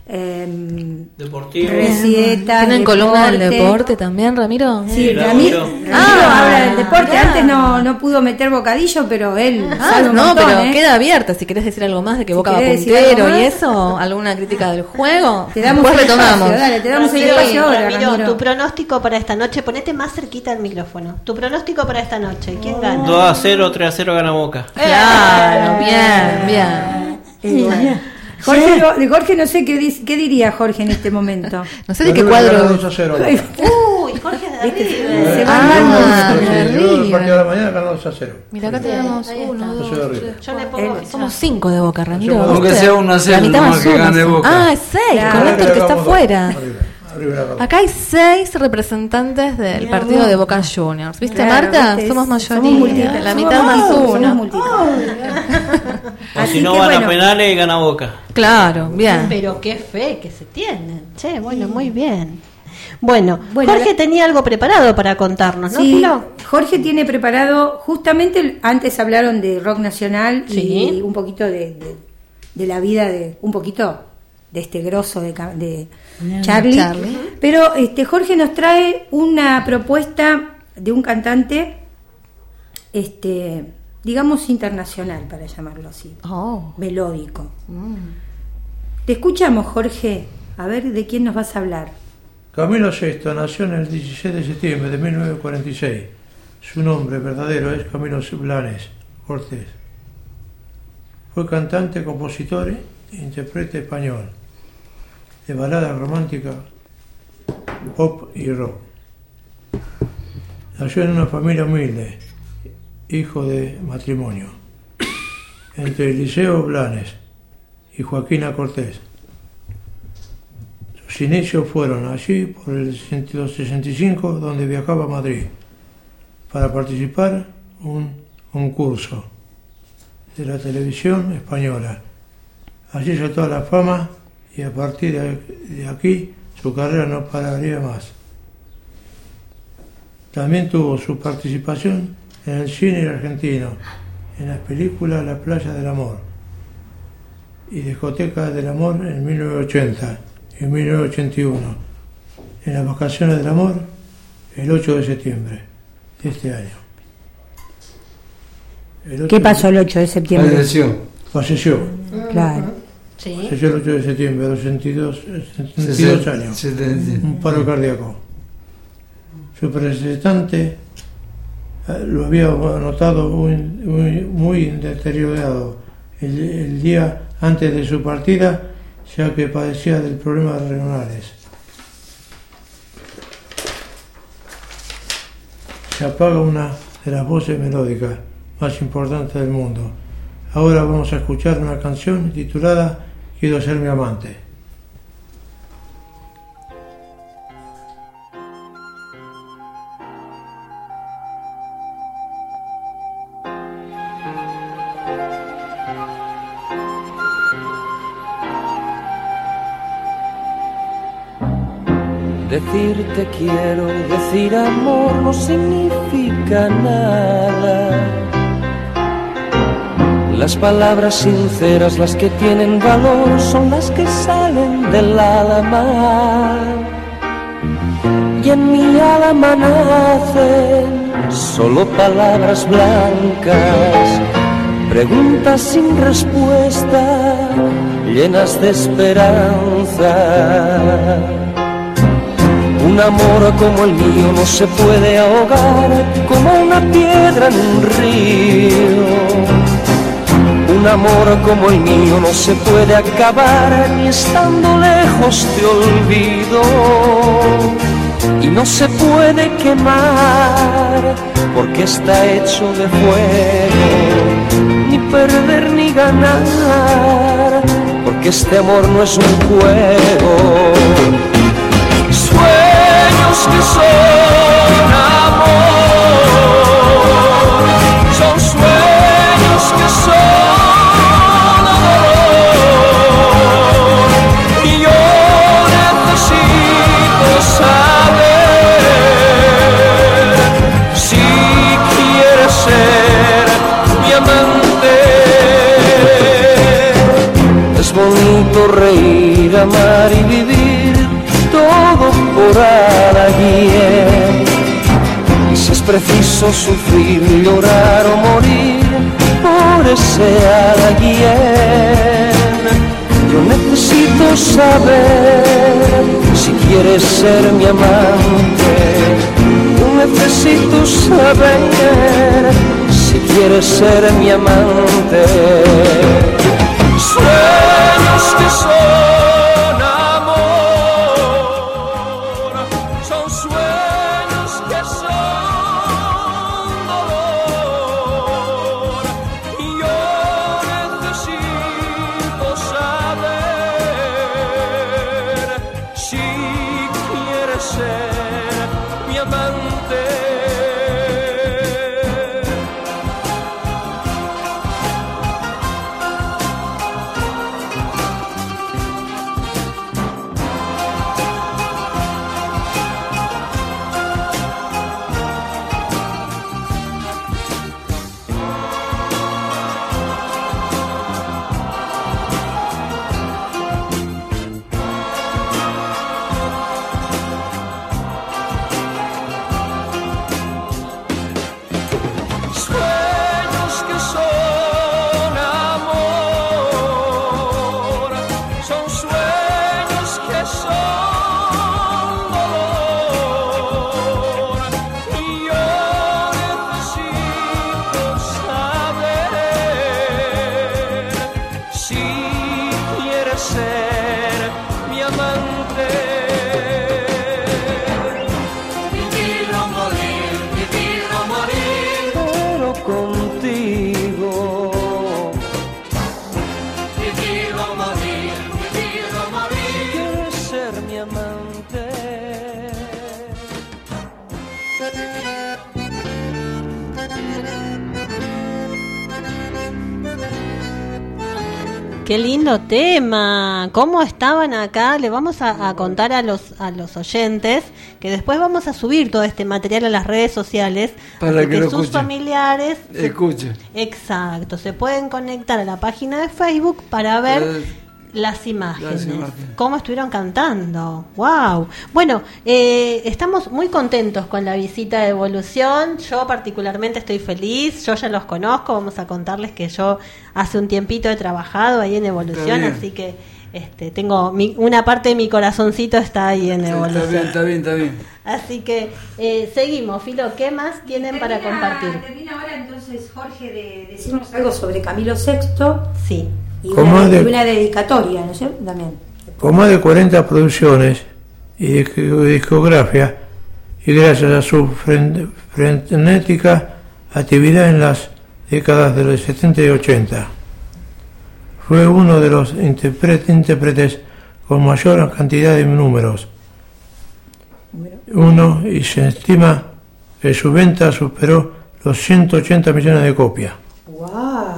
[SPEAKER 9] eh,
[SPEAKER 8] Deportivo.
[SPEAKER 9] recetas,
[SPEAKER 6] ¿Tienen columna del
[SPEAKER 9] deporte.
[SPEAKER 6] deporte también, Ramiro?
[SPEAKER 9] Sí,
[SPEAKER 8] Ramiro.
[SPEAKER 9] Ramiro, Ramiro
[SPEAKER 6] Ah,
[SPEAKER 9] habla del deporte.
[SPEAKER 6] mirá.
[SPEAKER 9] Antes no, no pudo meter bocadillo, pero él
[SPEAKER 6] Ah,
[SPEAKER 9] sabe un
[SPEAKER 6] no,
[SPEAKER 9] montón,
[SPEAKER 6] pero
[SPEAKER 9] ¿eh?
[SPEAKER 6] queda abierta. Si querés decir algo más de que
[SPEAKER 9] Si
[SPEAKER 6] Boca va
[SPEAKER 9] querés decir
[SPEAKER 6] puntero
[SPEAKER 9] algo
[SPEAKER 6] y
[SPEAKER 9] más.
[SPEAKER 6] eso, alguna crítica del juego,
[SPEAKER 9] Te damos
[SPEAKER 6] después
[SPEAKER 9] el
[SPEAKER 6] retomamos.
[SPEAKER 9] espacio, dale, te damos el
[SPEAKER 2] Ramiro,
[SPEAKER 9] espacio ahora,
[SPEAKER 2] Ramiro,
[SPEAKER 9] Ramiro.
[SPEAKER 2] tu pronóstico para esta noche, ponete más cerquita el micrófono. Tu pronóstico para esta noche, ¿quién gana?
[SPEAKER 8] dos a cero, tres a cero gana Boca.
[SPEAKER 6] Claro, bien, bien.
[SPEAKER 9] Eh, bueno. Jorge, no- Jorge, no sé qué, dis- qué diría Jorge en este momento.
[SPEAKER 6] No sé de qué
[SPEAKER 10] River gana
[SPEAKER 6] cuadro.
[SPEAKER 10] dos a cero.
[SPEAKER 2] Uy, Jorge de
[SPEAKER 9] Viste,
[SPEAKER 2] River.
[SPEAKER 9] se
[SPEAKER 6] Ah,
[SPEAKER 9] va
[SPEAKER 6] de
[SPEAKER 10] Sí, yo el
[SPEAKER 6] River.
[SPEAKER 10] partido de la mañana ganó dos a cero.
[SPEAKER 6] Mira, acá tenemos
[SPEAKER 2] ahí
[SPEAKER 6] uno,
[SPEAKER 2] está.
[SPEAKER 10] Yo
[SPEAKER 6] dos,
[SPEAKER 10] soy de River.
[SPEAKER 6] tres,
[SPEAKER 2] Yo le
[SPEAKER 6] cuatro.
[SPEAKER 2] pongo.
[SPEAKER 6] Somos cinco de Boca, Ramiro.
[SPEAKER 10] Somos-
[SPEAKER 4] Aunque
[SPEAKER 6] ¿viste?
[SPEAKER 4] sea uno a cero,
[SPEAKER 6] La mitad
[SPEAKER 4] nomás
[SPEAKER 6] más
[SPEAKER 4] que
[SPEAKER 6] uno.
[SPEAKER 4] gane Boca.
[SPEAKER 6] Ah, es seis,
[SPEAKER 9] Claro.
[SPEAKER 6] correcto, el que está afuera. Acá hay seis representantes del
[SPEAKER 9] Mirá
[SPEAKER 6] partido
[SPEAKER 9] vos.
[SPEAKER 6] de Boca Juniors. ¿Viste,
[SPEAKER 9] Claro,
[SPEAKER 6] Marta?
[SPEAKER 9] viste,
[SPEAKER 6] Somos
[SPEAKER 9] somos
[SPEAKER 6] mayoría.
[SPEAKER 9] múltiples.
[SPEAKER 6] La
[SPEAKER 9] Somos
[SPEAKER 6] mitad más
[SPEAKER 9] múltiples, somos
[SPEAKER 6] uno.
[SPEAKER 9] múltiples.
[SPEAKER 8] O
[SPEAKER 9] Así
[SPEAKER 8] si no
[SPEAKER 9] que,
[SPEAKER 8] van
[SPEAKER 9] bueno.
[SPEAKER 8] a penales, gana Boca.
[SPEAKER 6] Claro, bien.
[SPEAKER 2] Pero qué fe que se tienen. Che, bueno, muy bien. Bueno,
[SPEAKER 9] Bueno,
[SPEAKER 2] Jorge
[SPEAKER 9] la-
[SPEAKER 2] tenía algo preparado para contarnos, ¿no,
[SPEAKER 9] Sí,
[SPEAKER 2] Pilo?
[SPEAKER 9] Jorge tiene preparado, justamente antes hablaron de rock nacional
[SPEAKER 2] Sí.
[SPEAKER 9] y un poquito de, de, de la vida de, un poquito de este grosso de, Ca- de Charlie.
[SPEAKER 6] Charlie.
[SPEAKER 9] Pero este Jorge nos trae una propuesta de un cantante, este, digamos internacional, para llamarlo así,
[SPEAKER 6] Oh.
[SPEAKER 9] melódico.
[SPEAKER 6] Mm.
[SPEAKER 9] Te escuchamos, Jorge. A ver, ¿de quién nos vas a hablar?
[SPEAKER 10] Camilo Sesto nació en el dieciséis de septiembre de mil novecientos cuarenta y seis. Su nombre verdadero es Camilo Blanes Cortés. Fue cantante, compositor e intérprete español de balada romántica, pop y rock. Nació en una familia humilde, hijo de matrimonio, entre Eliseo Blanes y Joaquina Cortés. Sus inicios fueron allí por el sesenta y cinco, donde viajaba a Madrid para participar en un concurso de la televisión española. Allí saltó a la fama y a partir de, de aquí su carrera no pararía más. También tuvo su participación en el cine argentino, en las películas La Playa del Amor y Discoteca del Amor en mil novecientos ochenta y mil novecientos ochenta y uno, en las Vacaciones del Amor el ocho de septiembre de este año. El ocho
[SPEAKER 9] ¿Qué
[SPEAKER 10] de-
[SPEAKER 9] pasó el ocho de septiembre?
[SPEAKER 4] Falleció.
[SPEAKER 10] Falleció.
[SPEAKER 9] Claro.
[SPEAKER 2] Sí.
[SPEAKER 10] Falleció el ocho de septiembre, a los setenta y dos, setenta y dos años.
[SPEAKER 4] setenta.
[SPEAKER 10] Un paro cardíaco. Su representante eh, lo había notado muy, muy, muy deteriorado el, el día antes de su partida, ya que padecía del problema renales. Se apaga una de las voces melódicas más importantes del mundo. Ahora vamos a escuchar una canción titulada Quiero ser mi amante.
[SPEAKER 11] Decir te quiero y decir amor no significa nada. Las palabras sinceras, las que tienen valor, son las que salen del alma. Y en mi alma nacen solo palabras blancas, preguntas sin respuesta, llenas de esperanza. Un amor como el mío no se puede ahogar como una piedra en un río. Un amor como el mío no se puede acabar ni estando lejos te olvido. Y no se puede quemar porque está hecho de fuego. Ni perder ni ganar porque este amor no es un juego. Sueños que son amor, son sueños que son dolor. Y yo necesito saber si quieres ser mi amante. Es bonito reír, amar y vivir todo por alguien. Y si es preciso sufrir, llorar o morir por ese alguien, yo necesito saber si quieres ser mi amante. Yo necesito saber si quieres ser mi amante. Sueños que son
[SPEAKER 2] Qué lindo tema. ¿Cómo estaban acá? Le vamos a, a contar a los a los oyentes que después vamos a subir todo este material a las redes sociales
[SPEAKER 4] para que,
[SPEAKER 2] que
[SPEAKER 4] lo
[SPEAKER 2] sus
[SPEAKER 4] escuchen.
[SPEAKER 2] familiares
[SPEAKER 4] escuchen.
[SPEAKER 2] Exacto, se pueden conectar a la página de Facebook para ver
[SPEAKER 4] Eh,
[SPEAKER 2] las imágenes.
[SPEAKER 4] las imágenes.
[SPEAKER 2] Cómo estuvieron cantando. Wow. Bueno, eh, estamos muy contentos con la visita de Evolución. Yo particularmente estoy feliz. Yo ya los conozco. Vamos a contarles que yo hace un tiempito he trabajado ahí en Evolución, así que este, tengo mi, una parte de mi corazoncito está ahí en Evolución.
[SPEAKER 4] Está bien, está bien, está bien.
[SPEAKER 2] Así que eh, seguimos, Filo. ¿Qué más tienen para compartir?
[SPEAKER 9] Termina ahora entonces Jorge de decirnos algo sobre Camilo sexto.
[SPEAKER 2] Sí.
[SPEAKER 9] Y
[SPEAKER 10] Como
[SPEAKER 9] una,
[SPEAKER 10] de-
[SPEAKER 9] y una dedicatoria, ¿no es cierto? También.
[SPEAKER 10] Con más de cuarenta producciones y disc- discografía, y gracias a su fren- frenética actividad en las décadas de los setenta y ochenta. Fue uno de los interpre- intérpretes con mayor cantidad de números. Uno, y se estima que su venta superó los ciento ochenta millones de copias.
[SPEAKER 2] ¡Wow!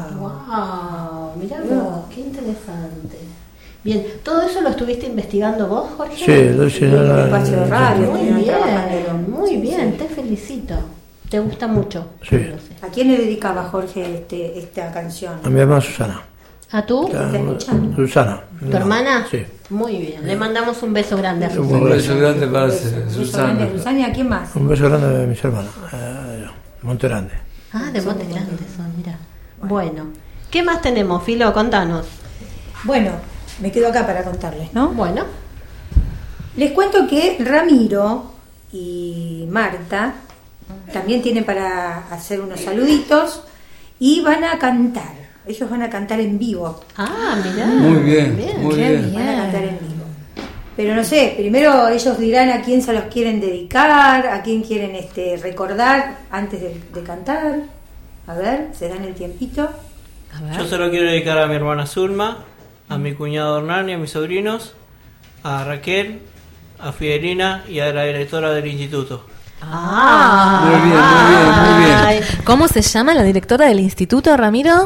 [SPEAKER 2] ¡Wow! Mirá vos, qué interesante. Bien, ¿todo eso lo estuviste investigando vos, Jorge?
[SPEAKER 10] Sí, lo hice en la-
[SPEAKER 9] espacio de radio.
[SPEAKER 2] Muy
[SPEAKER 9] estuvieron
[SPEAKER 2] bien,
[SPEAKER 9] trabajando.
[SPEAKER 2] muy bien, te felicito. ¿Te gusta mucho?
[SPEAKER 10] Sí.
[SPEAKER 2] Lo sé.
[SPEAKER 9] ¿A quién le dedicaba Jorge este, esta canción?
[SPEAKER 10] A mi hermana Susana.
[SPEAKER 2] ¿A tú?
[SPEAKER 10] La-
[SPEAKER 9] ¿Está escuchando?
[SPEAKER 10] Susana.
[SPEAKER 2] ¿Tu hermana?
[SPEAKER 10] Sí.
[SPEAKER 2] Muy bien, le mandamos un beso grande a
[SPEAKER 10] Un
[SPEAKER 2] Susana.
[SPEAKER 4] Un beso grande para
[SPEAKER 9] Un beso grande
[SPEAKER 4] Susana.
[SPEAKER 9] a Susana, ¿y a quién más?
[SPEAKER 10] Un beso grande de mis hermanos. Eh, Monte Grande.
[SPEAKER 2] Ah, de Monte Grande son, mira. Bueno, ¿qué más tenemos, Filo? Contanos.
[SPEAKER 9] Bueno, me quedo acá para contarles, ¿no?
[SPEAKER 2] Bueno,
[SPEAKER 9] Les cuento que Ramiro y Marta también tienen para hacer unos saluditos y van a cantar. Ellos van a cantar en vivo.
[SPEAKER 2] ah, mirá.
[SPEAKER 4] Muy bien, muy
[SPEAKER 6] qué
[SPEAKER 4] bien.
[SPEAKER 9] Van a cantar en vivo. Pero no sé, primero ellos dirán a quién se los quieren dedicar, a quién quieren este recordar antes de, de cantar. A ver, se dan el tiempito.
[SPEAKER 6] A ver.
[SPEAKER 8] Yo se lo quiero dedicar a mi hermana Zulma, a mi cuñado Hernán y a mis sobrinos, a Raquel, a Fidelina y a la directora del instituto.
[SPEAKER 2] Ah,
[SPEAKER 4] Muy bien, muy bien, muy bien.
[SPEAKER 2] ay,
[SPEAKER 6] ¿Cómo se llama la directora del instituto, Ramiro?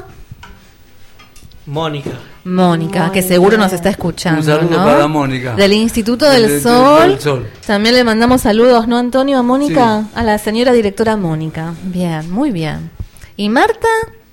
[SPEAKER 8] Mónica.
[SPEAKER 6] Mónica,
[SPEAKER 2] Muy
[SPEAKER 6] que seguro
[SPEAKER 2] bien.
[SPEAKER 6] nos está escuchando.
[SPEAKER 4] Un saludo
[SPEAKER 6] ¿no?
[SPEAKER 4] para Mónica.
[SPEAKER 6] Del Instituto
[SPEAKER 4] Del-
[SPEAKER 6] del,
[SPEAKER 4] del-
[SPEAKER 6] Sol.
[SPEAKER 4] del Sol.
[SPEAKER 6] También le mandamos saludos, ¿no, Antonio? A Mónica,
[SPEAKER 4] Sí.
[SPEAKER 6] a la señora directora Mónica. Bien, muy bien. ¿Y Marta?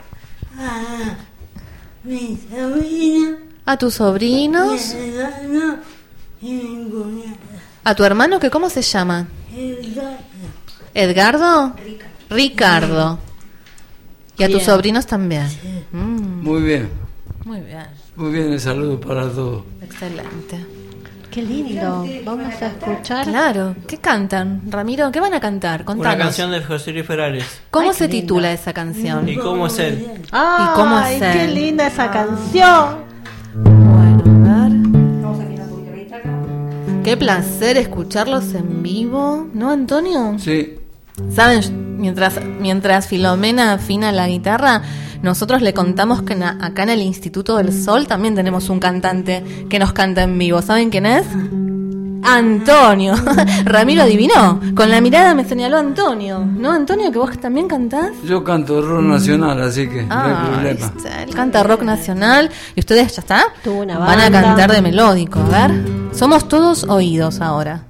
[SPEAKER 12] Ah, mi sobrino,
[SPEAKER 6] ¿A tus sobrinos?
[SPEAKER 12] mi hermano y mi cuñada.
[SPEAKER 6] ¿A tu hermano que cómo se llama?
[SPEAKER 12] Eduardo.
[SPEAKER 6] ¿Edgardo? Ricardo. Y a tus
[SPEAKER 2] Bien.
[SPEAKER 6] sobrinos también. Mm,
[SPEAKER 4] Muy bien,
[SPEAKER 6] muy bien,
[SPEAKER 4] muy bien el saludo para todos.
[SPEAKER 6] excelente.
[SPEAKER 2] qué lindo. Vamos a escuchar.
[SPEAKER 6] Claro, ¿qué cantan? Ramiro, ¿qué van a cantar? Contanos.
[SPEAKER 8] Una canción de José Luis Perales.
[SPEAKER 6] ¿Cómo
[SPEAKER 2] Ay,
[SPEAKER 6] se
[SPEAKER 2] qué lindo.
[SPEAKER 6] titula esa canción?
[SPEAKER 8] ¿Y cómo es él?
[SPEAKER 2] Ay,
[SPEAKER 6] ¿Y cómo es
[SPEAKER 2] qué
[SPEAKER 6] él?
[SPEAKER 2] linda esa canción.
[SPEAKER 6] Bueno, a ver.
[SPEAKER 9] Vamos a afinar un poquito la guitarra.
[SPEAKER 6] Qué placer escucharlos en vivo, ¿no, Antonio?
[SPEAKER 4] Sí,
[SPEAKER 6] Saben, mientras, mientras Filomena afina la guitarra, nosotros le contamos que na- acá en el Instituto del Sol también tenemos un cantante que nos canta en vivo. ¿Saben quién es? Antonio. Ramiro adivinó. Con la mirada me señaló Antonio. ¿No, Antonio, que vos también cantás?
[SPEAKER 4] yo canto rock nacional, así que no
[SPEAKER 6] Ah,
[SPEAKER 4] hay problema.
[SPEAKER 6] ¿viste? Él canta rock nacional y ustedes ya está.
[SPEAKER 2] Tuvo una
[SPEAKER 6] Van a
[SPEAKER 2] banda.
[SPEAKER 6] cantar de melódico. A ver, somos todos oídos ahora.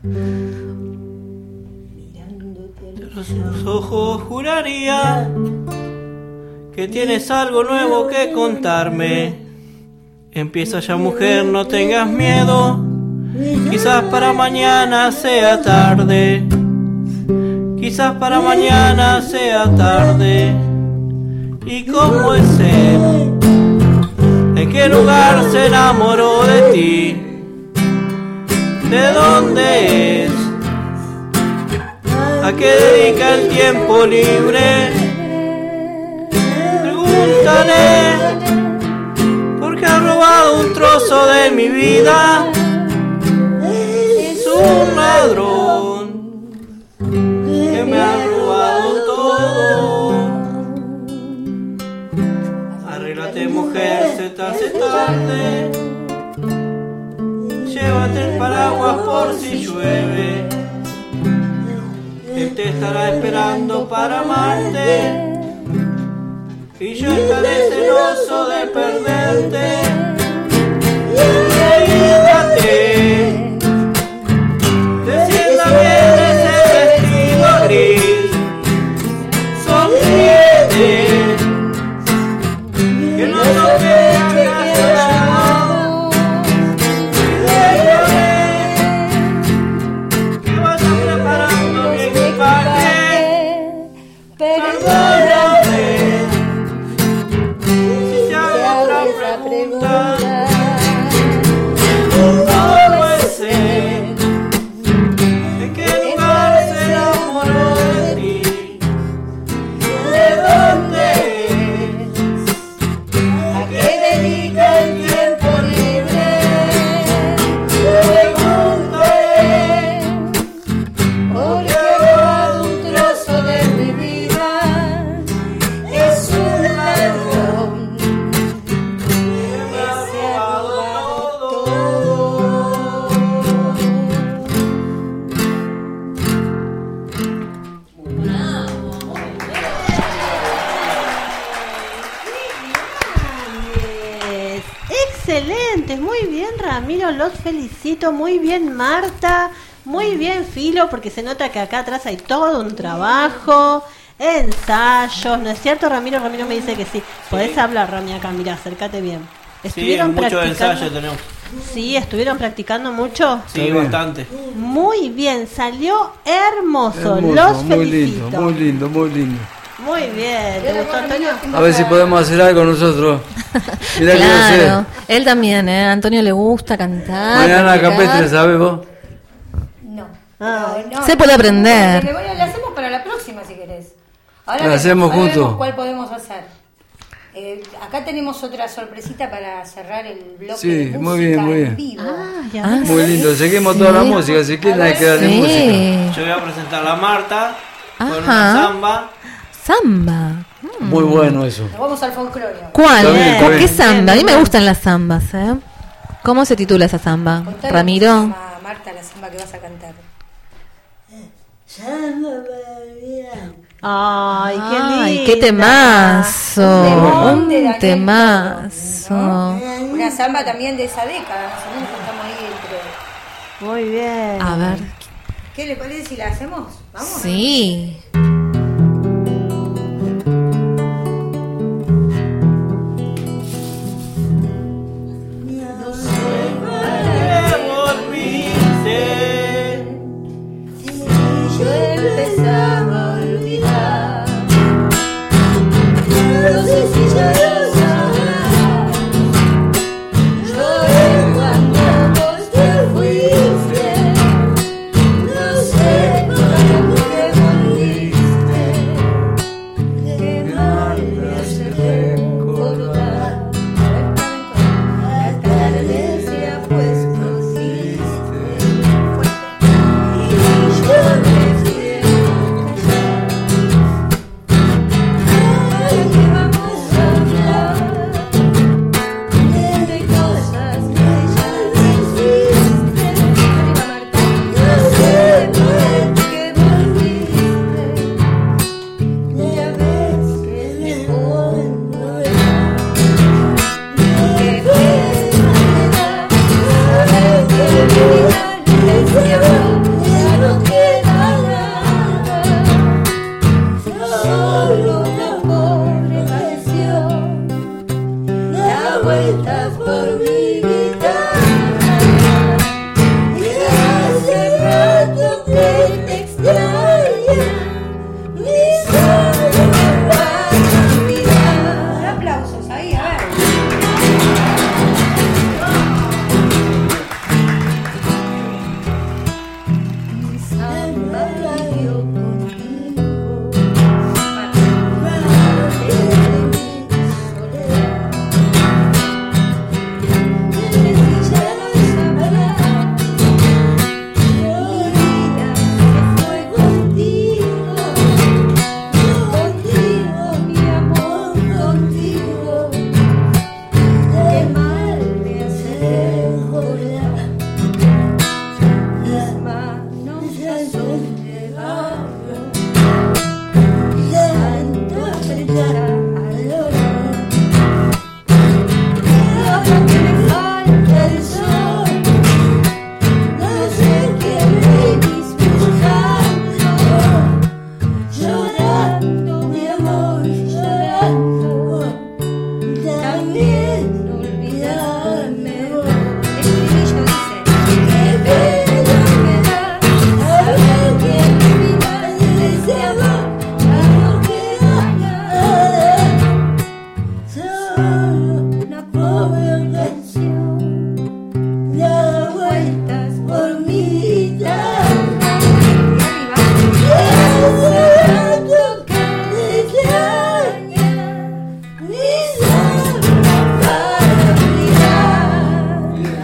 [SPEAKER 8] Tus ojos juraría que tienes algo nuevo que contarme. Empieza ya, mujer, no tengas miedo. Quizás para mañana sea tarde. Quizás para mañana sea tarde. ¿Y cómo es él? ¿En qué lugar se enamoró de ti? ¿De dónde es? ¿A qué dedica el tiempo libre? Pregúntale, porque ha robado un trozo de mi vida. Es un ladrón que me ha robado todo. Arréglate, mujer, se te hace tarde. Llévate el paraguas por si llueve. Él te estará esperando para amarte y yo estaré celoso de perderte. Desvídate, descienda bien ese vestido gris, sonríete, que no toque la casa, que vaya preparando mi equipaje. Perdóname si te hago otra pregunta.
[SPEAKER 2] Excelentes, muy bien Ramiro, los felicito, muy bien Marta, muy bien Filo, porque se nota que acá atrás hay todo un trabajo, ensayos, ¿no es cierto Ramiro? Ramiro me dice que sí. Podés hablar, Rami, acá, mirá, acércate bien.
[SPEAKER 8] Sí, muchos ensayos tenemos.
[SPEAKER 2] Sí, ¿estuvieron practicando mucho?
[SPEAKER 8] Sí, bastante.
[SPEAKER 2] Muy bien, salió hermoso,
[SPEAKER 4] Hermoso,
[SPEAKER 2] los
[SPEAKER 4] muy
[SPEAKER 2] felicito.
[SPEAKER 4] lindo, muy lindo, muy lindo.
[SPEAKER 2] Muy bien, ¿te gustó Antonio?
[SPEAKER 4] A ver si podemos hacer algo nosotros. Mirá
[SPEAKER 6] Claro, él también, ¿eh? A Antonio le gusta cantar.
[SPEAKER 4] Mañana
[SPEAKER 6] practicar.
[SPEAKER 4] Campestre, ¿sabes vos?
[SPEAKER 9] No.
[SPEAKER 2] Ah,
[SPEAKER 9] no,
[SPEAKER 6] se puede aprender.
[SPEAKER 9] Le, voy a- le hacemos para la próxima si querés. Ahora
[SPEAKER 4] La
[SPEAKER 9] le-
[SPEAKER 4] hacemos
[SPEAKER 9] ahora vemos
[SPEAKER 4] juntos.
[SPEAKER 9] ¿Cuál podemos hacer? Eh, acá tenemos otra sorpresita para cerrar el bloque
[SPEAKER 4] Sí,
[SPEAKER 9] de música
[SPEAKER 4] muy bien, muy
[SPEAKER 9] en
[SPEAKER 4] bien.
[SPEAKER 9] vivo.
[SPEAKER 6] Ah,
[SPEAKER 4] Muy lindo, seguimos toda la música, si quieren hay que darle
[SPEAKER 6] Sí.
[SPEAKER 4] música.
[SPEAKER 8] Yo voy a presentar a Marta con
[SPEAKER 6] Ajá.
[SPEAKER 8] una samba.
[SPEAKER 6] Samba. Mm.
[SPEAKER 4] Muy bueno eso.
[SPEAKER 9] Nos vamos al folclore.
[SPEAKER 6] ¿Cuál?
[SPEAKER 4] Está bien, está
[SPEAKER 6] ¿Por qué
[SPEAKER 4] bien.
[SPEAKER 6] samba? A mí me gustan las zambas, ¿eh? ¿Cómo se titula esa samba?
[SPEAKER 9] Contale cómo se
[SPEAKER 6] Ramiro.
[SPEAKER 9] llama, Marta, la samba que vas a cantar.
[SPEAKER 12] Samba para olvidar.
[SPEAKER 2] Ay, qué lindo.
[SPEAKER 6] Ay, qué temazo.
[SPEAKER 9] temón de
[SPEAKER 6] Un
[SPEAKER 9] Daniel
[SPEAKER 6] temazo.
[SPEAKER 9] Una samba también de esa década, más o menos estamos ahí entre.
[SPEAKER 2] Muy bien.
[SPEAKER 6] A ver.
[SPEAKER 9] ¿Qué le parece si la hacemos? Vamos.
[SPEAKER 6] Sí.
[SPEAKER 12] No sé para qué volviste. Si yo empezaba a olvidar, no sé si ya lo sabrás. Lloré cuando vos te fuiste. No sé para qué volviste. Qué mal me hace recordar. La tarde se ha puesto triste y yo prefiero callar. Ay, que vamos a hablar de cosas que ya no existen. No sé por qué volviste, ya ves que mejor no es. Qué pena me da saber que olvidar ese amor ya no queda nada, solo una pobre canción da vueltas por mi guitarra y hace rato que te extraña mi solo para olvidar.
[SPEAKER 9] Aplausos ahí, a ver.
[SPEAKER 12] Mi samba vivió contigo, parte de mi soledad. Dime si ya lo sabrás. Mi vida se fue contigo, contigo, mi amor, contigo. Qué mal me hace recordar. Las manos ya son de barro, tanto apretar al olor. Y ahora que me falta el sol, no sé qué venís buscando. Llorando, mi amor, llorando, también olvidarme vos.
[SPEAKER 9] El estribillo dice:
[SPEAKER 12] Qué pena me da saber que en mi vida de ese amor ya no queda nada, solo una pobre canción da vueltas por mi guitarra y hace rato que te extraña mi samba para olvidar.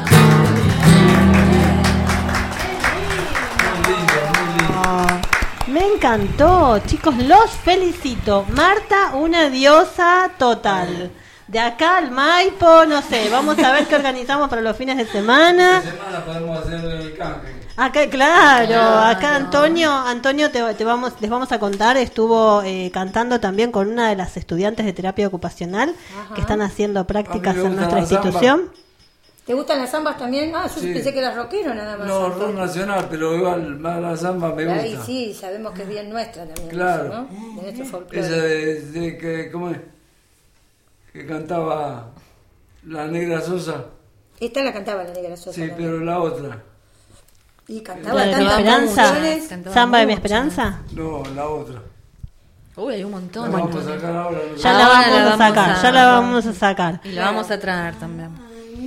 [SPEAKER 2] Me encantó, chicos, los felicito. Marta, una diosa total. De acá al Maipo, no sé, vamos a ver qué organizamos para los fines de semana.
[SPEAKER 4] Esta semana podemos hacer el canje.
[SPEAKER 2] Acá, claro, acá Antonio, Antonio te, te vamos, les vamos a contar, estuvo eh, cantando también con una de las estudiantes de terapia ocupacional que están haciendo prácticas
[SPEAKER 4] A mí me
[SPEAKER 2] en
[SPEAKER 4] gusta
[SPEAKER 2] nuestra
[SPEAKER 4] la samba.
[SPEAKER 2] institución.
[SPEAKER 9] ¿Te gustan las zambas también? Ah, yo
[SPEAKER 4] Sí.
[SPEAKER 9] pensé que eras rockero nada más.
[SPEAKER 4] No,
[SPEAKER 9] Antonio.
[SPEAKER 4] rock nacional, pero igual más la samba me
[SPEAKER 9] Ahí
[SPEAKER 4] gusta.
[SPEAKER 9] sí, sabemos que es bien nuestra también.
[SPEAKER 4] Claro.
[SPEAKER 9] eso, ¿no? De nuestro folclore.
[SPEAKER 4] Esa de, de que, ¿cómo es? Que cantaba la Negra Sosa.
[SPEAKER 9] Esta la cantaba la Negra Sosa.
[SPEAKER 4] Sí,
[SPEAKER 9] también.
[SPEAKER 4] pero la otra.
[SPEAKER 9] Y cantaba
[SPEAKER 2] ¿La de mi
[SPEAKER 9] tantas
[SPEAKER 2] esperanza?
[SPEAKER 9] canciones.
[SPEAKER 6] Cantaba
[SPEAKER 2] ¿Samba de mi
[SPEAKER 6] mucho.
[SPEAKER 2] esperanza?
[SPEAKER 4] No, la otra.
[SPEAKER 6] Uy, hay un
[SPEAKER 4] La
[SPEAKER 6] montón.
[SPEAKER 4] vamos a sacar ahora. ¿no?
[SPEAKER 2] Ya la
[SPEAKER 6] Ahora
[SPEAKER 2] vamos
[SPEAKER 6] la
[SPEAKER 2] a
[SPEAKER 6] vamos
[SPEAKER 2] sacar,
[SPEAKER 6] a-
[SPEAKER 2] ya la vamos a sacar.
[SPEAKER 6] Y la vamos a traer también.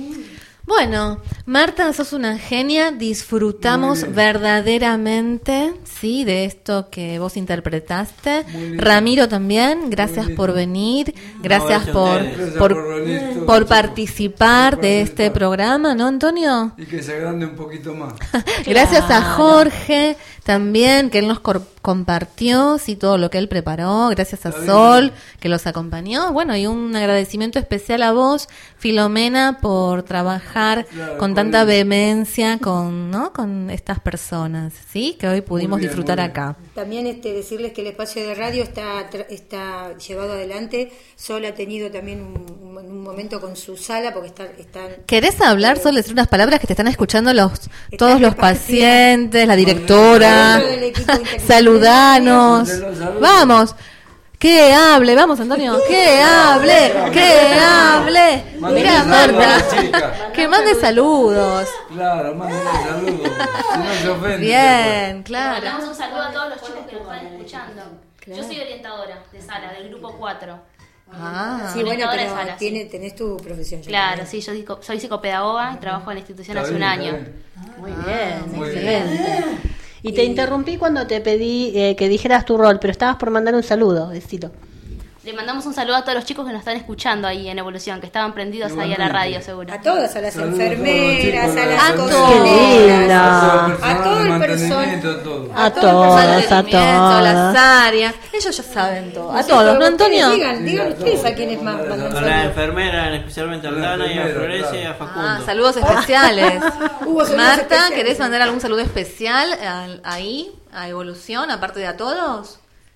[SPEAKER 6] Bueno, Marta, sos una genia, disfrutamos verdaderamente, sí, de esto que vos interpretaste. Ramiro también, gracias por venir, gracias
[SPEAKER 8] gracias a
[SPEAKER 6] por,
[SPEAKER 8] ustedes.
[SPEAKER 4] Gracias
[SPEAKER 6] por,
[SPEAKER 4] por venir todos,
[SPEAKER 6] por
[SPEAKER 4] chicos.
[SPEAKER 6] participar
[SPEAKER 4] Por
[SPEAKER 6] de este
[SPEAKER 4] participar.
[SPEAKER 6] programa, ¿no, Antonio?
[SPEAKER 4] Y que se agrande un poquito más.
[SPEAKER 6] Gracias a Jorge también, que él nos cor- compartió sí, todo lo que él preparó. Gracias a
[SPEAKER 4] Está bien.
[SPEAKER 6] Sol, que los acompañó. Bueno, y un agradecimiento especial a vos, Filomena, por trabajar
[SPEAKER 4] Claro,
[SPEAKER 6] con
[SPEAKER 4] con
[SPEAKER 6] tanta
[SPEAKER 4] él.
[SPEAKER 6] vehemencia con, ¿no? con estas personas, ¿sí? Que hoy pudimos
[SPEAKER 4] bien,
[SPEAKER 6] disfrutar
[SPEAKER 4] muy bien.
[SPEAKER 6] acá.
[SPEAKER 9] También este, decirles que el espacio de radio está, tra- está llevado adelante. Sol ha tenido también un, un momento con su sala porque está, están...
[SPEAKER 6] ¿Querés hablar, Sol, decir unas palabras que te están escuchando los todos los
[SPEAKER 9] repartidas.
[SPEAKER 6] pacientes, la directora?
[SPEAKER 9] Todo el equipo interdisciplinario.
[SPEAKER 6] Saludanos.
[SPEAKER 4] Mándenlos saludos.
[SPEAKER 6] Vamos. Que hable, vamos Antonio, que hable, que hable.
[SPEAKER 4] Mándenle
[SPEAKER 6] Mira
[SPEAKER 4] saludos a la
[SPEAKER 6] Marta,
[SPEAKER 4] chica.
[SPEAKER 6] que mande saludos.
[SPEAKER 4] Claro, mándenle saludos. Si no se ofende.
[SPEAKER 6] Bien, claro.
[SPEAKER 13] Mandamos un saludo a todos los chicos que nos están escuchando. Yo soy orientadora de sala, del grupo cuatro.
[SPEAKER 6] Ah,
[SPEAKER 9] Sí, bueno,
[SPEAKER 13] Orientadora de
[SPEAKER 9] pero
[SPEAKER 13] sala,
[SPEAKER 9] tiene, tenés tu profesión. ya
[SPEAKER 13] Claro,
[SPEAKER 9] también.
[SPEAKER 13] sí, yo dico- soy psicopedagoga y trabajo en la institución
[SPEAKER 4] Está
[SPEAKER 13] hace un
[SPEAKER 4] bien,
[SPEAKER 13] año.
[SPEAKER 4] está bien.
[SPEAKER 2] Muy bien,
[SPEAKER 4] Muy
[SPEAKER 2] excelente. Y te interrumpí cuando te pedí eh, que dijeras tu rol, pero estabas por mandar un saludo, decilo.
[SPEAKER 13] Le mandamos un saludo a todos los chicos que nos están escuchando ahí en Evolución, que estaban prendidos ahí a la
[SPEAKER 4] Igualmente.
[SPEAKER 13] radio, seguro.
[SPEAKER 9] A todas, a las
[SPEAKER 4] Saludos a todos los
[SPEAKER 9] enfermeras,
[SPEAKER 4] chicos,
[SPEAKER 9] a
[SPEAKER 4] la
[SPEAKER 9] las
[SPEAKER 6] a todos.
[SPEAKER 9] cocineras,
[SPEAKER 2] Qué
[SPEAKER 9] a todo el
[SPEAKER 4] mantenimiento,
[SPEAKER 9] personal.
[SPEAKER 4] a todo.
[SPEAKER 2] A
[SPEAKER 9] todo el
[SPEAKER 2] todos, a
[SPEAKER 6] Mantenimiento, las
[SPEAKER 2] todas.
[SPEAKER 6] áreas, ellos ya saben todo. A
[SPEAKER 9] Sí,
[SPEAKER 6] todos,
[SPEAKER 9] pero
[SPEAKER 6] ¿no,
[SPEAKER 9] ustedes
[SPEAKER 6] Antonio?
[SPEAKER 9] Digan, digan ustedes a quienes más mandan
[SPEAKER 8] A la
[SPEAKER 9] saludos.
[SPEAKER 8] enfermera, especialmente a
[SPEAKER 4] A la
[SPEAKER 8] Aldana y a
[SPEAKER 4] enfermera,
[SPEAKER 8] Florencia y a
[SPEAKER 4] claro.
[SPEAKER 8] Facundo.
[SPEAKER 6] Ah, saludos especiales.
[SPEAKER 9] Hubo saludos
[SPEAKER 6] Marta,
[SPEAKER 9] especiales.
[SPEAKER 6] ¿querés mandar algún saludo especial al- ahí, a Evolución, aparte de a todos?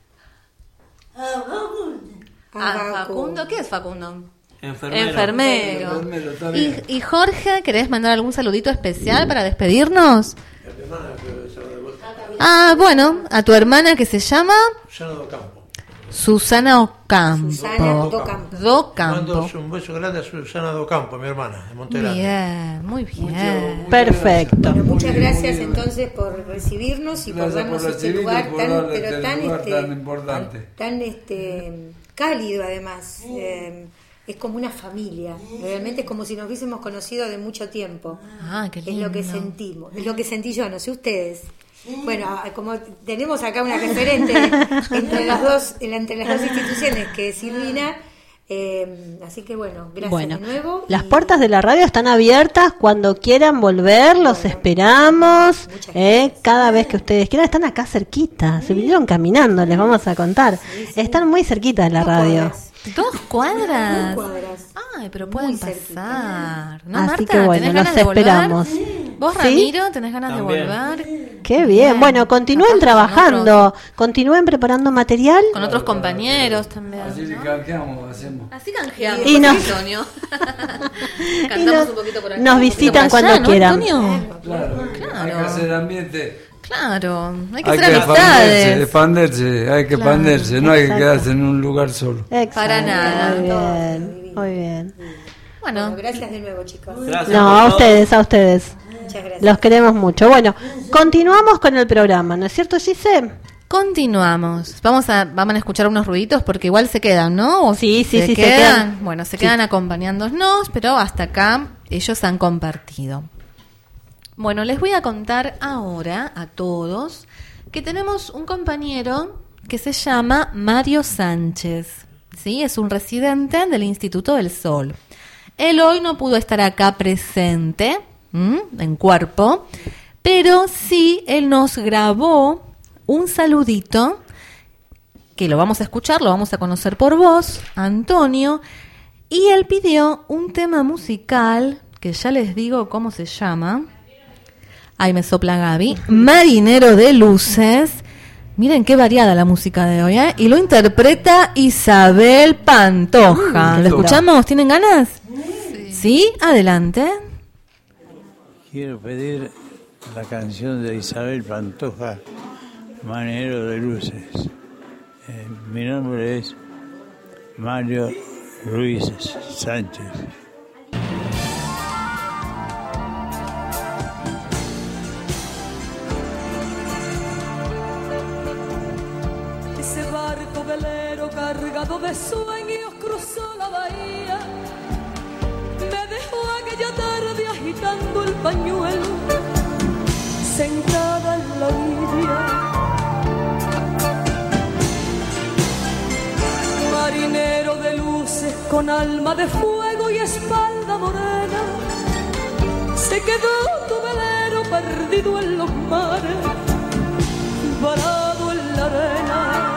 [SPEAKER 9] A
[SPEAKER 6] A
[SPEAKER 9] Facu.
[SPEAKER 6] Facundo, ¿qué es Facundo?
[SPEAKER 8] Enfermero.
[SPEAKER 6] Enfermero.
[SPEAKER 4] Enfermero, está
[SPEAKER 6] Y,
[SPEAKER 4] bien.
[SPEAKER 6] y Jorge, ¿querés mandar algún saludito especial para despedirnos? Ah, bueno, a tu hermana que se llama
[SPEAKER 10] Susana do Campo.
[SPEAKER 6] Susana Ocampo.
[SPEAKER 9] Susana do Campo.
[SPEAKER 6] Do
[SPEAKER 10] Mando
[SPEAKER 6] Campo.
[SPEAKER 10] un beso grande a Susana do Campo, mi hermana, de Monterrey.
[SPEAKER 6] Bien, muy bien.
[SPEAKER 2] Perfecto.
[SPEAKER 9] Bueno, muchas
[SPEAKER 4] Muy bien,
[SPEAKER 9] gracias
[SPEAKER 4] muy bien.
[SPEAKER 9] entonces por recibirnos y por
[SPEAKER 4] Gracias
[SPEAKER 9] darnos
[SPEAKER 4] por
[SPEAKER 9] este
[SPEAKER 4] recibirnos,
[SPEAKER 9] lugar
[SPEAKER 4] por
[SPEAKER 9] tan,
[SPEAKER 4] darle
[SPEAKER 9] pero
[SPEAKER 4] este
[SPEAKER 9] tan,
[SPEAKER 4] lugar
[SPEAKER 9] este,
[SPEAKER 4] tan importante.
[SPEAKER 9] tan este cálido además. Eh, es como una familia. Realmente es como si nos hubiésemos conocido de mucho tiempo.
[SPEAKER 6] Ah, qué
[SPEAKER 9] Es
[SPEAKER 6] lindo.
[SPEAKER 9] lo que sentimos, es lo que sentí yo, no sé ustedes. Bueno, como tenemos acá una referente entre las dos, entre las dos instituciones que es Silvina, eh, así que bueno, gracias
[SPEAKER 2] Bueno,
[SPEAKER 9] de nuevo.
[SPEAKER 2] las
[SPEAKER 9] y-
[SPEAKER 2] puertas de la radio están abiertas cuando quieran volver, los
[SPEAKER 9] Bueno,
[SPEAKER 2] esperamos.
[SPEAKER 9] muchas
[SPEAKER 2] eh, cada vez que ustedes quieran, están acá cerquita, se vinieron caminando, les vamos a contar. Están muy cerquita de la
[SPEAKER 9] Dos
[SPEAKER 2] radio.
[SPEAKER 9] cuadras,
[SPEAKER 6] ¿Dos cuadras?
[SPEAKER 9] dos cuadras.
[SPEAKER 6] Ay, pero pueden
[SPEAKER 9] Muy cerquita.
[SPEAKER 6] pasar. ¿No,
[SPEAKER 2] Así
[SPEAKER 6] Marta?
[SPEAKER 2] que bueno,
[SPEAKER 6] ¿Tenés
[SPEAKER 2] los
[SPEAKER 6] ganas de volver?
[SPEAKER 2] esperamos.
[SPEAKER 6] ¿Vos,
[SPEAKER 2] ¿Sí?
[SPEAKER 6] Ramiro, tenés ganas
[SPEAKER 8] También.
[SPEAKER 6] de volver?
[SPEAKER 2] Qué bien. Bueno, continúen
[SPEAKER 6] Capaz con
[SPEAKER 2] trabajando, continúen preparando material.
[SPEAKER 6] Con otros compañeros también.
[SPEAKER 4] Así le canjeamos, hacemos.
[SPEAKER 6] Así canjeamos,
[SPEAKER 2] Y nos-
[SPEAKER 6] Antonio.
[SPEAKER 2] Y
[SPEAKER 6] Cantamos
[SPEAKER 2] nos-
[SPEAKER 6] un poquito por acá.
[SPEAKER 2] nos
[SPEAKER 6] un poquito
[SPEAKER 2] visitan
[SPEAKER 6] por allá,
[SPEAKER 2] cuando
[SPEAKER 6] ¿no,
[SPEAKER 2] quieran.
[SPEAKER 6] Antonio?
[SPEAKER 4] Claro,
[SPEAKER 6] Claro.
[SPEAKER 4] hay que hacer ambiente.
[SPEAKER 6] Claro, hay que
[SPEAKER 4] Hay
[SPEAKER 6] hacer
[SPEAKER 4] que expandirse,
[SPEAKER 6] amistades.
[SPEAKER 4] expandirse, hay que
[SPEAKER 6] Claro,
[SPEAKER 4] expandirse, no hay que
[SPEAKER 2] exacto.
[SPEAKER 4] quedarse en un lugar solo.
[SPEAKER 2] Exacto,
[SPEAKER 6] Para nada.
[SPEAKER 2] Muy bien, muy bien.
[SPEAKER 9] Bueno,
[SPEAKER 6] Bueno,
[SPEAKER 9] gracias de nuevo, chicos.
[SPEAKER 8] Gracias
[SPEAKER 2] No,
[SPEAKER 8] por
[SPEAKER 2] a
[SPEAKER 8] todo.
[SPEAKER 2] ustedes, a ustedes.
[SPEAKER 9] Muchas gracias.
[SPEAKER 2] Los queremos mucho. Bueno, continuamos con el programa, ¿no es cierto, Gise?
[SPEAKER 6] continuamos. Vamos a, vamos a escuchar unos ruiditos porque igual se quedan, ¿no? ¿O
[SPEAKER 2] Sí, sí,
[SPEAKER 6] se
[SPEAKER 2] sí, se
[SPEAKER 6] quedan?
[SPEAKER 2] quedan.
[SPEAKER 6] Bueno, se
[SPEAKER 2] Sí.
[SPEAKER 6] quedan acompañándonos, pero hasta acá ellos han compartido. Bueno, les voy a contar ahora a todos que tenemos un compañero que se llama Mario Sánchez. ¿Sí? Es un residente del Instituto del Sol. Él hoy no pudo estar acá presente, ¿m? en cuerpo, pero sí él nos grabó un saludito que lo vamos a escuchar, lo vamos a conocer por voz, Antonio, y él pidió un tema musical que ya les digo cómo se llama. Ahí me sopla Gaby. Marinero de Luces. Miren qué variada la música de hoy, ¿eh? Y lo interpreta Isabel Pantoja.
[SPEAKER 2] Mm,
[SPEAKER 6] ¿Lo escuchamos? ¿Tienen ganas? Sí. ¿Sí? Adelante.
[SPEAKER 14] quiero pedir la canción de Isabel Pantoja, Manero de Luces. Eh, mi nombre es Mario Ruiz Sánchez.
[SPEAKER 12] Ese barco velero cargado de sueños cruzó la bahía. Me dejó aquella tarde agitando el pañuelo, sentada en la orilla. Marinero de luces con alma de fuego y espalda morena, se quedó tu velero perdido en los mares, varado en la arena.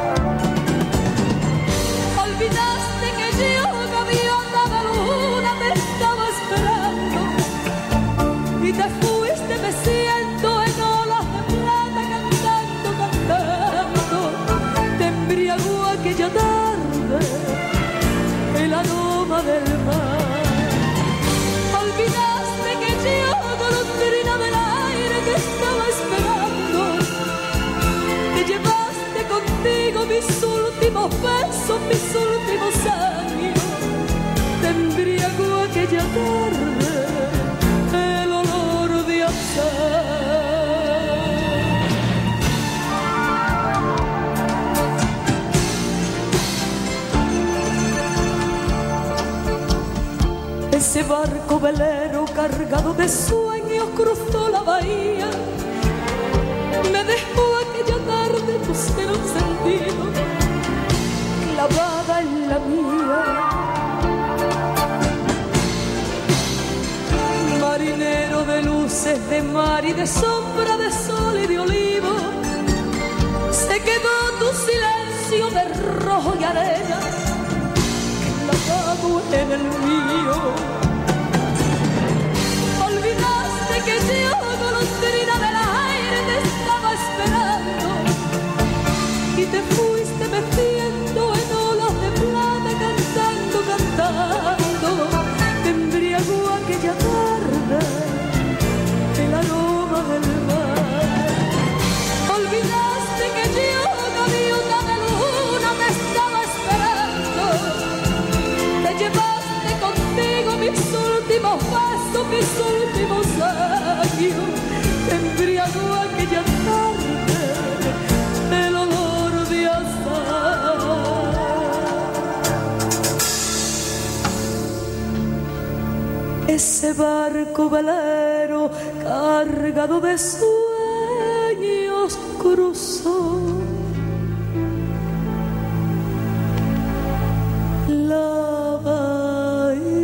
[SPEAKER 12] Olvidaste que yo, gaviota de luna, te estaba esperando y te fuiste meciendo en olas de plata, cantando, cantando. Te embriagó aquella tarde el aroma del mar. Olvidaste que yo, golondrina del aire, te estaba esperando. Te llevaste contigo mis últimos besos, mis últimos años. Te embriagó aquella tarde el olor de azahar. Ese barco velero cargado de sueños cruzó la bahía. Me dejó aquella tarde tu celo encendido, clavada en la mía. Marinero de luces, de mar y de sombra, de sol y de olivo, se quedó tu silencio de rojo y arena, clavado en el mío. Olvidaste que yo, golondrina del aire, te estaba esperando y te fuiste metiendo en olas de plata, cantando, cantando. Te embriagó aquella tarde el aroma del mar. Olvidaste que yo, gaviota de luna, te estaba esperando. Te llevaste contigo mis últimos pasos, mis últimos años. Te embriagó aquella tarde el olor de azahar. Ese barco velero cargado de sueños cruzó la bahía.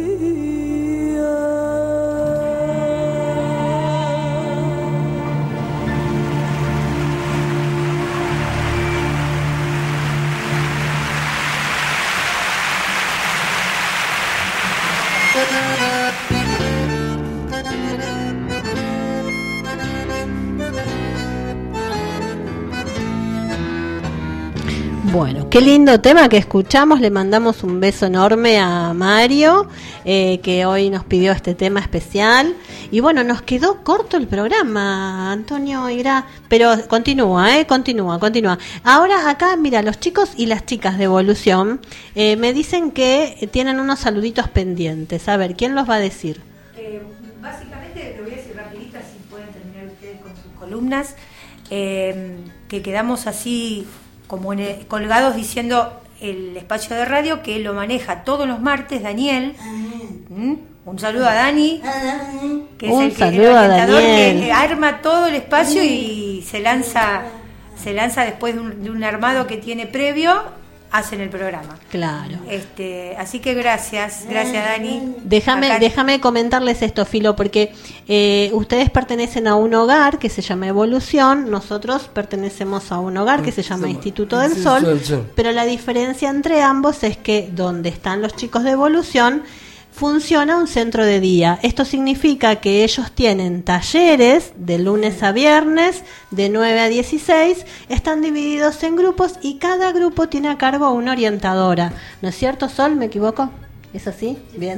[SPEAKER 2] Bueno, qué lindo tema que escuchamos. Le mandamos un beso enorme a Mario, eh, que hoy nos pidió este tema especial. Y bueno, nos quedó corto el programa, Antonio Ira, pero continúa, eh, continúa, continúa. Ahora acá, mira, los chicos y las chicas de Evolución eh, me dicen que tienen unos saluditos pendientes. A ver, ¿quién los va a decir?
[SPEAKER 9] Eh, básicamente, lo voy a decir rapidito, así pueden terminar ustedes con sus columnas, eh, que quedamos así como en el, colgados diciendo el espacio de radio que lo maneja todos los martes Daniel. ¿Mm? Un saludo a Dani, que es
[SPEAKER 2] un
[SPEAKER 9] el, que,
[SPEAKER 2] saludo
[SPEAKER 9] el
[SPEAKER 2] a
[SPEAKER 9] orientador
[SPEAKER 2] Daniel.
[SPEAKER 9] que arma todo el espacio y se lanza se lanza después de un, de un armado que tiene previo, hacen el programa.
[SPEAKER 2] Claro.
[SPEAKER 9] Este, así que gracias, gracias Dani.
[SPEAKER 2] Déjame,
[SPEAKER 9] Acá-
[SPEAKER 2] déjame comentarles esto, Filo, porque eh, ustedes pertenecen a un hogar que se llama Evolución, nosotros pertenecemos a un hogar que se llama Instituto del
[SPEAKER 4] Instituto
[SPEAKER 2] Sol,
[SPEAKER 4] del Sol.
[SPEAKER 2] pero la diferencia entre ambos es que donde están los chicos de Evolución funciona un centro de día. Esto significa que ellos tienen talleres de lunes a viernes de nueve a dieciséis, están divididos en grupos y cada grupo tiene a cargo una orientadora. ¿No es cierto, Sol? ¿Me equivoco? ¿Es así? Bien.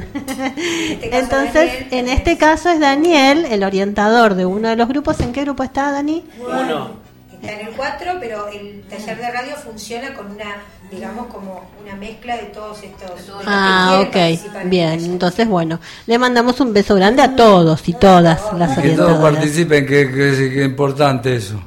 [SPEAKER 2] Entonces, en este caso es Daniel, el orientador de uno de los grupos. ¿En qué grupo está, Dani?
[SPEAKER 8] Uno.
[SPEAKER 9] Está en el cuatro, pero el taller de radio funciona con una, digamos, como una mezcla de todos estos.
[SPEAKER 2] Ah, ok, bien. Entonces, bueno, le mandamos un beso grande a todos y todas las
[SPEAKER 4] Que
[SPEAKER 2] orientadoras.
[SPEAKER 4] todos participen, que, que, que es importante eso.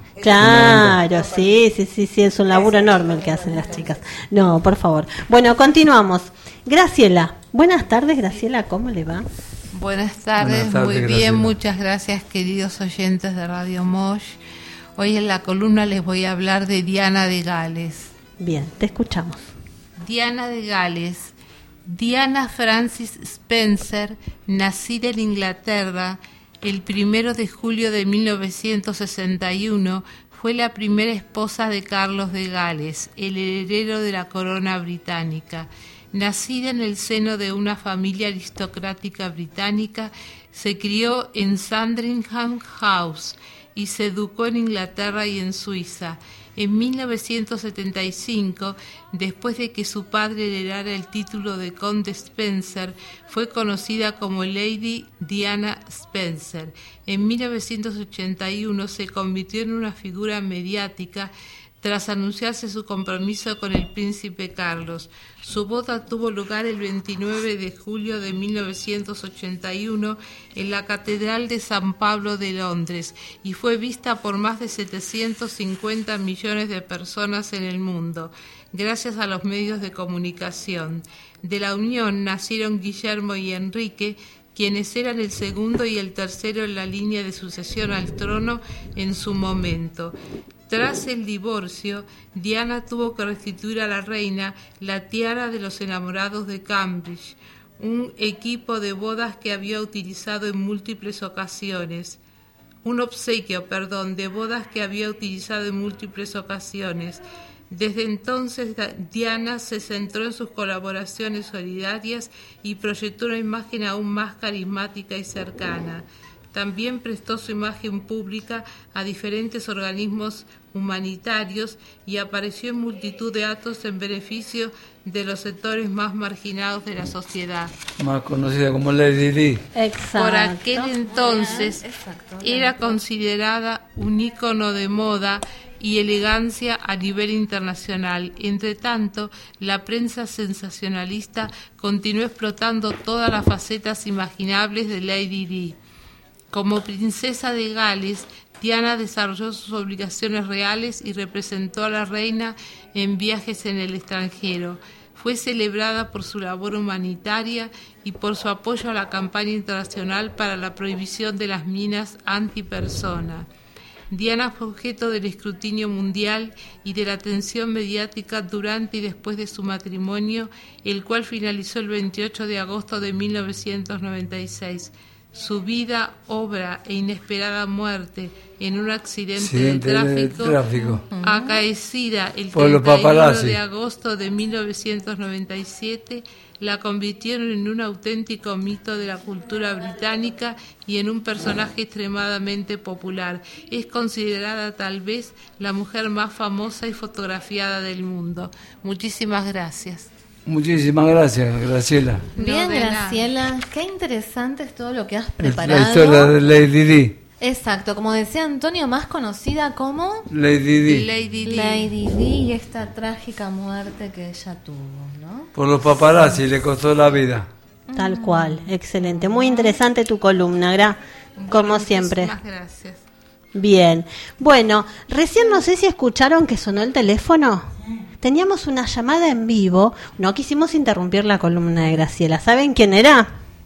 [SPEAKER 2] Claro, sí, sí, sí, sí, es un laburo enorme el que hacen las chicas. No, por favor. Bueno, continuamos. Graciela, buenas tardes, Graciela, ¿cómo le va?
[SPEAKER 3] Buenas tardes,
[SPEAKER 2] Buenas tardes,
[SPEAKER 3] muy bien,
[SPEAKER 2] Graciela.
[SPEAKER 3] muchas gracias, queridos oyentes de Radio Mosh. Hoy en la columna les voy a hablar de Diana de Gales.
[SPEAKER 2] Bien, te escuchamos.
[SPEAKER 3] Diana de Gales. Diana Francis Spencer, nacida en Inglaterra el primero de julio de mil novecientos sesenta y uno, fue la primera esposa de Carlos de Gales, el heredero de la corona británica. Nacida en el seno de una familia aristocrática británica, se crió en Sandringham House y se educó en Inglaterra y en Suiza. En mil novecientos setenta y cinco, después de que su padre heredara el título de Conde Spencer, fue conocida como Lady Diana Spencer. En mil novecientos ochenta y uno se convirtió en una figura mediática tras anunciarse su compromiso con el príncipe Carlos. Su boda tuvo lugar el veintinueve de julio de mil novecientos ochenta y uno en la Catedral de San Pablo de Londres y fue vista por más de setecientos cincuenta millones de personas en el mundo, gracias a los medios de comunicación. De la unión nacieron Guillermo y Enrique, quienes eran el segundo y el tercero en la línea de sucesión al trono en su momento. Tras el divorcio, Diana tuvo que restituir a la reina la tiara de los enamorados de Cambridge, un equipo de bodas que había utilizado en múltiples ocasiones. Un obsequio, perdón, de bodas que había utilizado en múltiples ocasiones. Desde entonces, Diana se centró en sus colaboraciones solidarias y proyectó una imagen aún más carismática y cercana. También prestó su imagen pública a diferentes organismos humanitarios y apareció en multitud de actos en beneficio de los sectores más marginados de la sociedad.
[SPEAKER 4] Más conocida como Lady Di.
[SPEAKER 2] Exacto.
[SPEAKER 3] Por aquel entonces era considerada un ícono de moda y elegancia a nivel internacional. Entre tanto, la prensa sensacionalista continuó explotando todas las facetas imaginables de Lady Di. Como princesa de Gales, Diana desarrolló sus obligaciones reales y representó a la reina en viajes en el extranjero. Fue celebrada por su labor humanitaria y por su apoyo a la campaña internacional para la prohibición de las minas antipersona. Diana fue objeto del escrutinio mundial y de la atención mediática durante y después de su matrimonio, el cual finalizó el veintiocho de agosto de mil novecientos noventa y seis. Su vida, obra e inesperada muerte en un accidente,
[SPEAKER 4] Accidente
[SPEAKER 3] de
[SPEAKER 4] de
[SPEAKER 3] tráfico,
[SPEAKER 4] tráfico.
[SPEAKER 3] acaecida el
[SPEAKER 4] Por los
[SPEAKER 3] treinta y uno
[SPEAKER 4] paparazzi.
[SPEAKER 3] de agosto de mil novecientos noventa y siete, la convirtieron en un auténtico mito de la cultura británica y en un personaje extremadamente popular. Es considerada tal vez la mujer más famosa y fotografiada del mundo. Muchísimas gracias.
[SPEAKER 4] Muchísimas gracias, Graciela.
[SPEAKER 6] Bien,
[SPEAKER 3] No, de nada.
[SPEAKER 6] Graciela, qué interesante es todo lo que has
[SPEAKER 4] La
[SPEAKER 6] preparado.
[SPEAKER 4] historia de Lady Di.
[SPEAKER 6] Exacto, como decía Antonio, más conocida como
[SPEAKER 4] Lady Di.
[SPEAKER 3] Lady Di.
[SPEAKER 6] Lady Di y esta trágica muerte que ella tuvo, ¿no?
[SPEAKER 4] Por los paparazzi le costó la vida.
[SPEAKER 2] Tal cual, excelente. Muy interesante tu columna, Gra, como siempre.
[SPEAKER 3] Muchísimas gracias.
[SPEAKER 2] Bien, bueno, recién no sé si escucharon que sonó el teléfono. Teníamos una llamada en vivo, no quisimos interrumpir la columna de Graciela. ¿Saben quién era?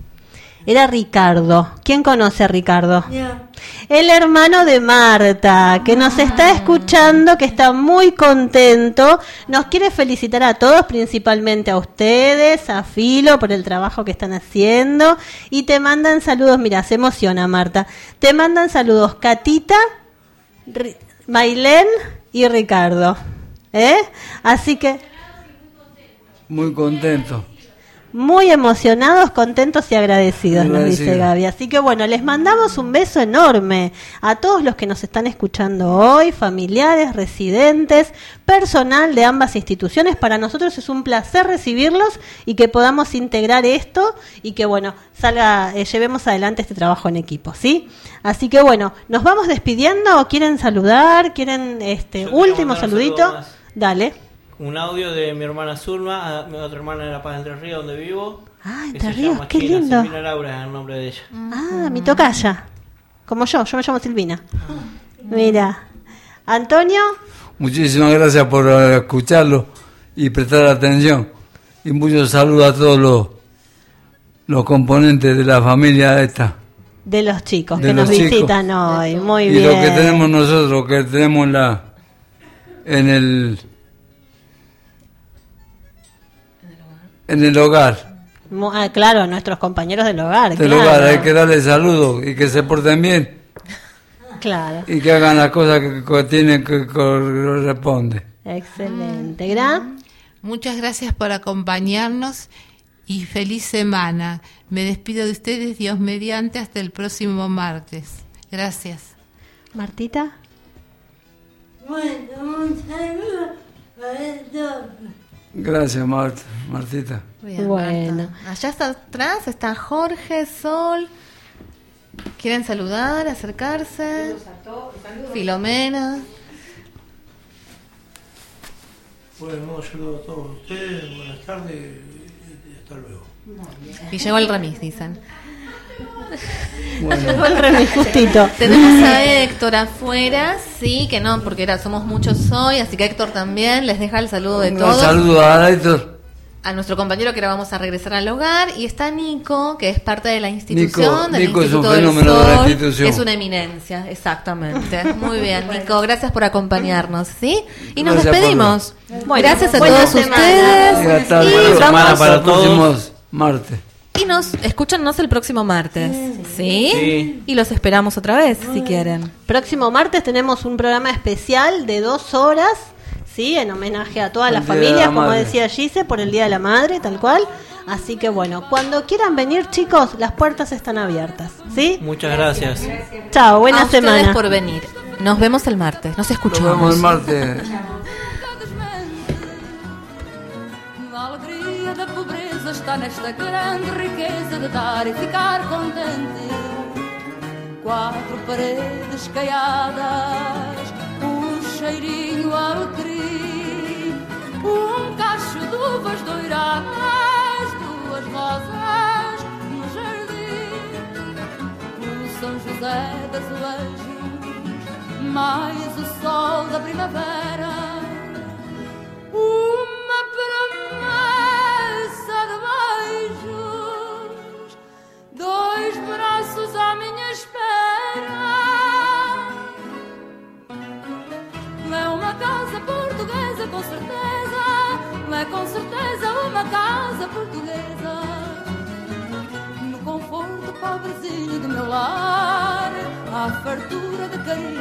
[SPEAKER 2] Era Ricardo. ¿Quién conoce a Ricardo?
[SPEAKER 9] Ya.
[SPEAKER 2] El hermano de Marta, que nos está escuchando, que está muy contento. Nos quiere felicitar a todos, principalmente a ustedes, a Filo, por el trabajo que están haciendo. Y te mandan saludos, mira, se emociona Marta. Te mandan saludos Catita, Ri- Mailén y Ricardo. ¿Eh? Así que...
[SPEAKER 4] Muy contento.
[SPEAKER 2] muy emocionados, contentos y agradecidos, nos dice
[SPEAKER 4] Agradecido.
[SPEAKER 2] Gaby. Así que bueno, les mandamos un beso enorme a todos los que nos están escuchando hoy, familiares, residentes, personal de ambas instituciones. Para nosotros es un placer recibirlos y que podamos integrar esto y que bueno, salga, eh, llevemos adelante este trabajo en equipo, ¿sí? Así que bueno, nos vamos despidiendo. ¿Quieren saludar? ¿Quieren este
[SPEAKER 8] Yo quería
[SPEAKER 2] último
[SPEAKER 8] mandar un
[SPEAKER 2] saludito?
[SPEAKER 8] saludo más.
[SPEAKER 2] Dale.
[SPEAKER 8] Un audio de mi hermana Zulma, a mi otra hermana de La Paz, Entre Ríos, donde vivo.
[SPEAKER 2] Ah,
[SPEAKER 8] que
[SPEAKER 2] Entre
[SPEAKER 8] se
[SPEAKER 2] Ríos,
[SPEAKER 8] llama
[SPEAKER 2] qué
[SPEAKER 8] China,
[SPEAKER 2] lindo.
[SPEAKER 8] Silvina Laura es el nombre de ella.
[SPEAKER 2] Ah, mi tocaya. Como yo, yo me llamo Silvina. Mira. Antonio,
[SPEAKER 4] Muchísimas gracias por eh, escucharlo y prestar atención. Y muchos saludos a todos los, los componentes de la familia esta.
[SPEAKER 2] de los chicos
[SPEAKER 4] De
[SPEAKER 2] que nos
[SPEAKER 4] los chicos.
[SPEAKER 2] visitan hoy. Muy
[SPEAKER 4] y
[SPEAKER 2] bien.
[SPEAKER 4] lo que tenemos nosotros, que tenemos la en el en el hogar.
[SPEAKER 2] Mu- ah, claro, nuestros compañeros del hogar.
[SPEAKER 4] Del
[SPEAKER 2] claro.
[SPEAKER 4] hogar hay que darle saludos y que se porten bien
[SPEAKER 2] Claro.
[SPEAKER 4] y que hagan las cosas que, que tienen que corresponde.
[SPEAKER 2] Excelente. Gran.
[SPEAKER 3] Muchas gracias por acompañarnos y feliz semana. Me despido de ustedes, Dios mediante, hasta el próximo martes. Gracias.
[SPEAKER 2] Martita.
[SPEAKER 15] Bueno, un saludo para todos.
[SPEAKER 4] Gracias, Marta, Martita.
[SPEAKER 6] Bien,
[SPEAKER 2] Bueno.
[SPEAKER 6] Marta. Allá está atrás está Jorge, Sol. ¿Quieren saludar, acercarse? Filomena.
[SPEAKER 10] Bueno, un saludo a todos ustedes, buenas tardes y hasta luego.
[SPEAKER 6] Y llegó el remis, dicen.
[SPEAKER 2] Llegó el remis justito.
[SPEAKER 6] Tenemos a Héctor afuera, sí, que no, porque era, somos muchos hoy, así que Héctor también les deja el saludo de
[SPEAKER 4] Un
[SPEAKER 6] todos.
[SPEAKER 4] saludo a Héctor.
[SPEAKER 6] A nuestro compañero que ahora vamos a regresar al hogar. Y está Nico, que es parte de la institución,
[SPEAKER 4] Nico-
[SPEAKER 6] del
[SPEAKER 4] Nico es un
[SPEAKER 6] Instituto del
[SPEAKER 4] fenómeno de la
[SPEAKER 6] Sol.
[SPEAKER 4] institución.
[SPEAKER 6] Es una eminencia, exactamente. Muy bien, Nico, gracias por acompañarnos, ¿sí? Y nos
[SPEAKER 4] Gracias por-
[SPEAKER 6] despedimos.
[SPEAKER 2] Bueno,
[SPEAKER 6] gracias a
[SPEAKER 2] buena
[SPEAKER 6] todos
[SPEAKER 2] semana.
[SPEAKER 6] ustedes.
[SPEAKER 4] Y hasta
[SPEAKER 6] Y
[SPEAKER 4] luego.
[SPEAKER 6] vamos-
[SPEAKER 8] semana para
[SPEAKER 4] Hasta el
[SPEAKER 8] todos.
[SPEAKER 4] próximo martes.
[SPEAKER 6] Y nos escúchanos el próximo martes, ¿sí?
[SPEAKER 8] Sí.
[SPEAKER 6] Y los esperamos otra vez, si quieren.
[SPEAKER 2] Próximo martes tenemos un programa especial de dos horas, ¿sí? En homenaje a todas
[SPEAKER 4] El
[SPEAKER 2] las
[SPEAKER 4] Día de la
[SPEAKER 2] familias, como
[SPEAKER 4] Madre.
[SPEAKER 2] decía Gise, por el Día de la Madre, tal cual. Así que bueno, cuando quieran venir, chicos, las puertas están abiertas, ¿sí?
[SPEAKER 8] Muchas gracias.
[SPEAKER 2] Chao, buena
[SPEAKER 6] a ustedes
[SPEAKER 2] semana.
[SPEAKER 6] por venir. Nos vemos el martes, nos
[SPEAKER 4] Nos
[SPEAKER 6] escuchamos.
[SPEAKER 4] vemos el martes.
[SPEAKER 12] A alegria da pobreza está nesta grande riqueza de dar e ficar contente. Quatro paredes caiadas, um cheirinho alecrim, um cacho de uvas doiradas, duas rosas no jardim, o São José das Azulejos, mais o sol da primavera. Uma promessa de beijos, dois braços à minha espera. É uma casa portuguesa, com certeza. É com certeza uma casa portuguesa. No conforto pobrezinho do meu lar, há fartura de carinho.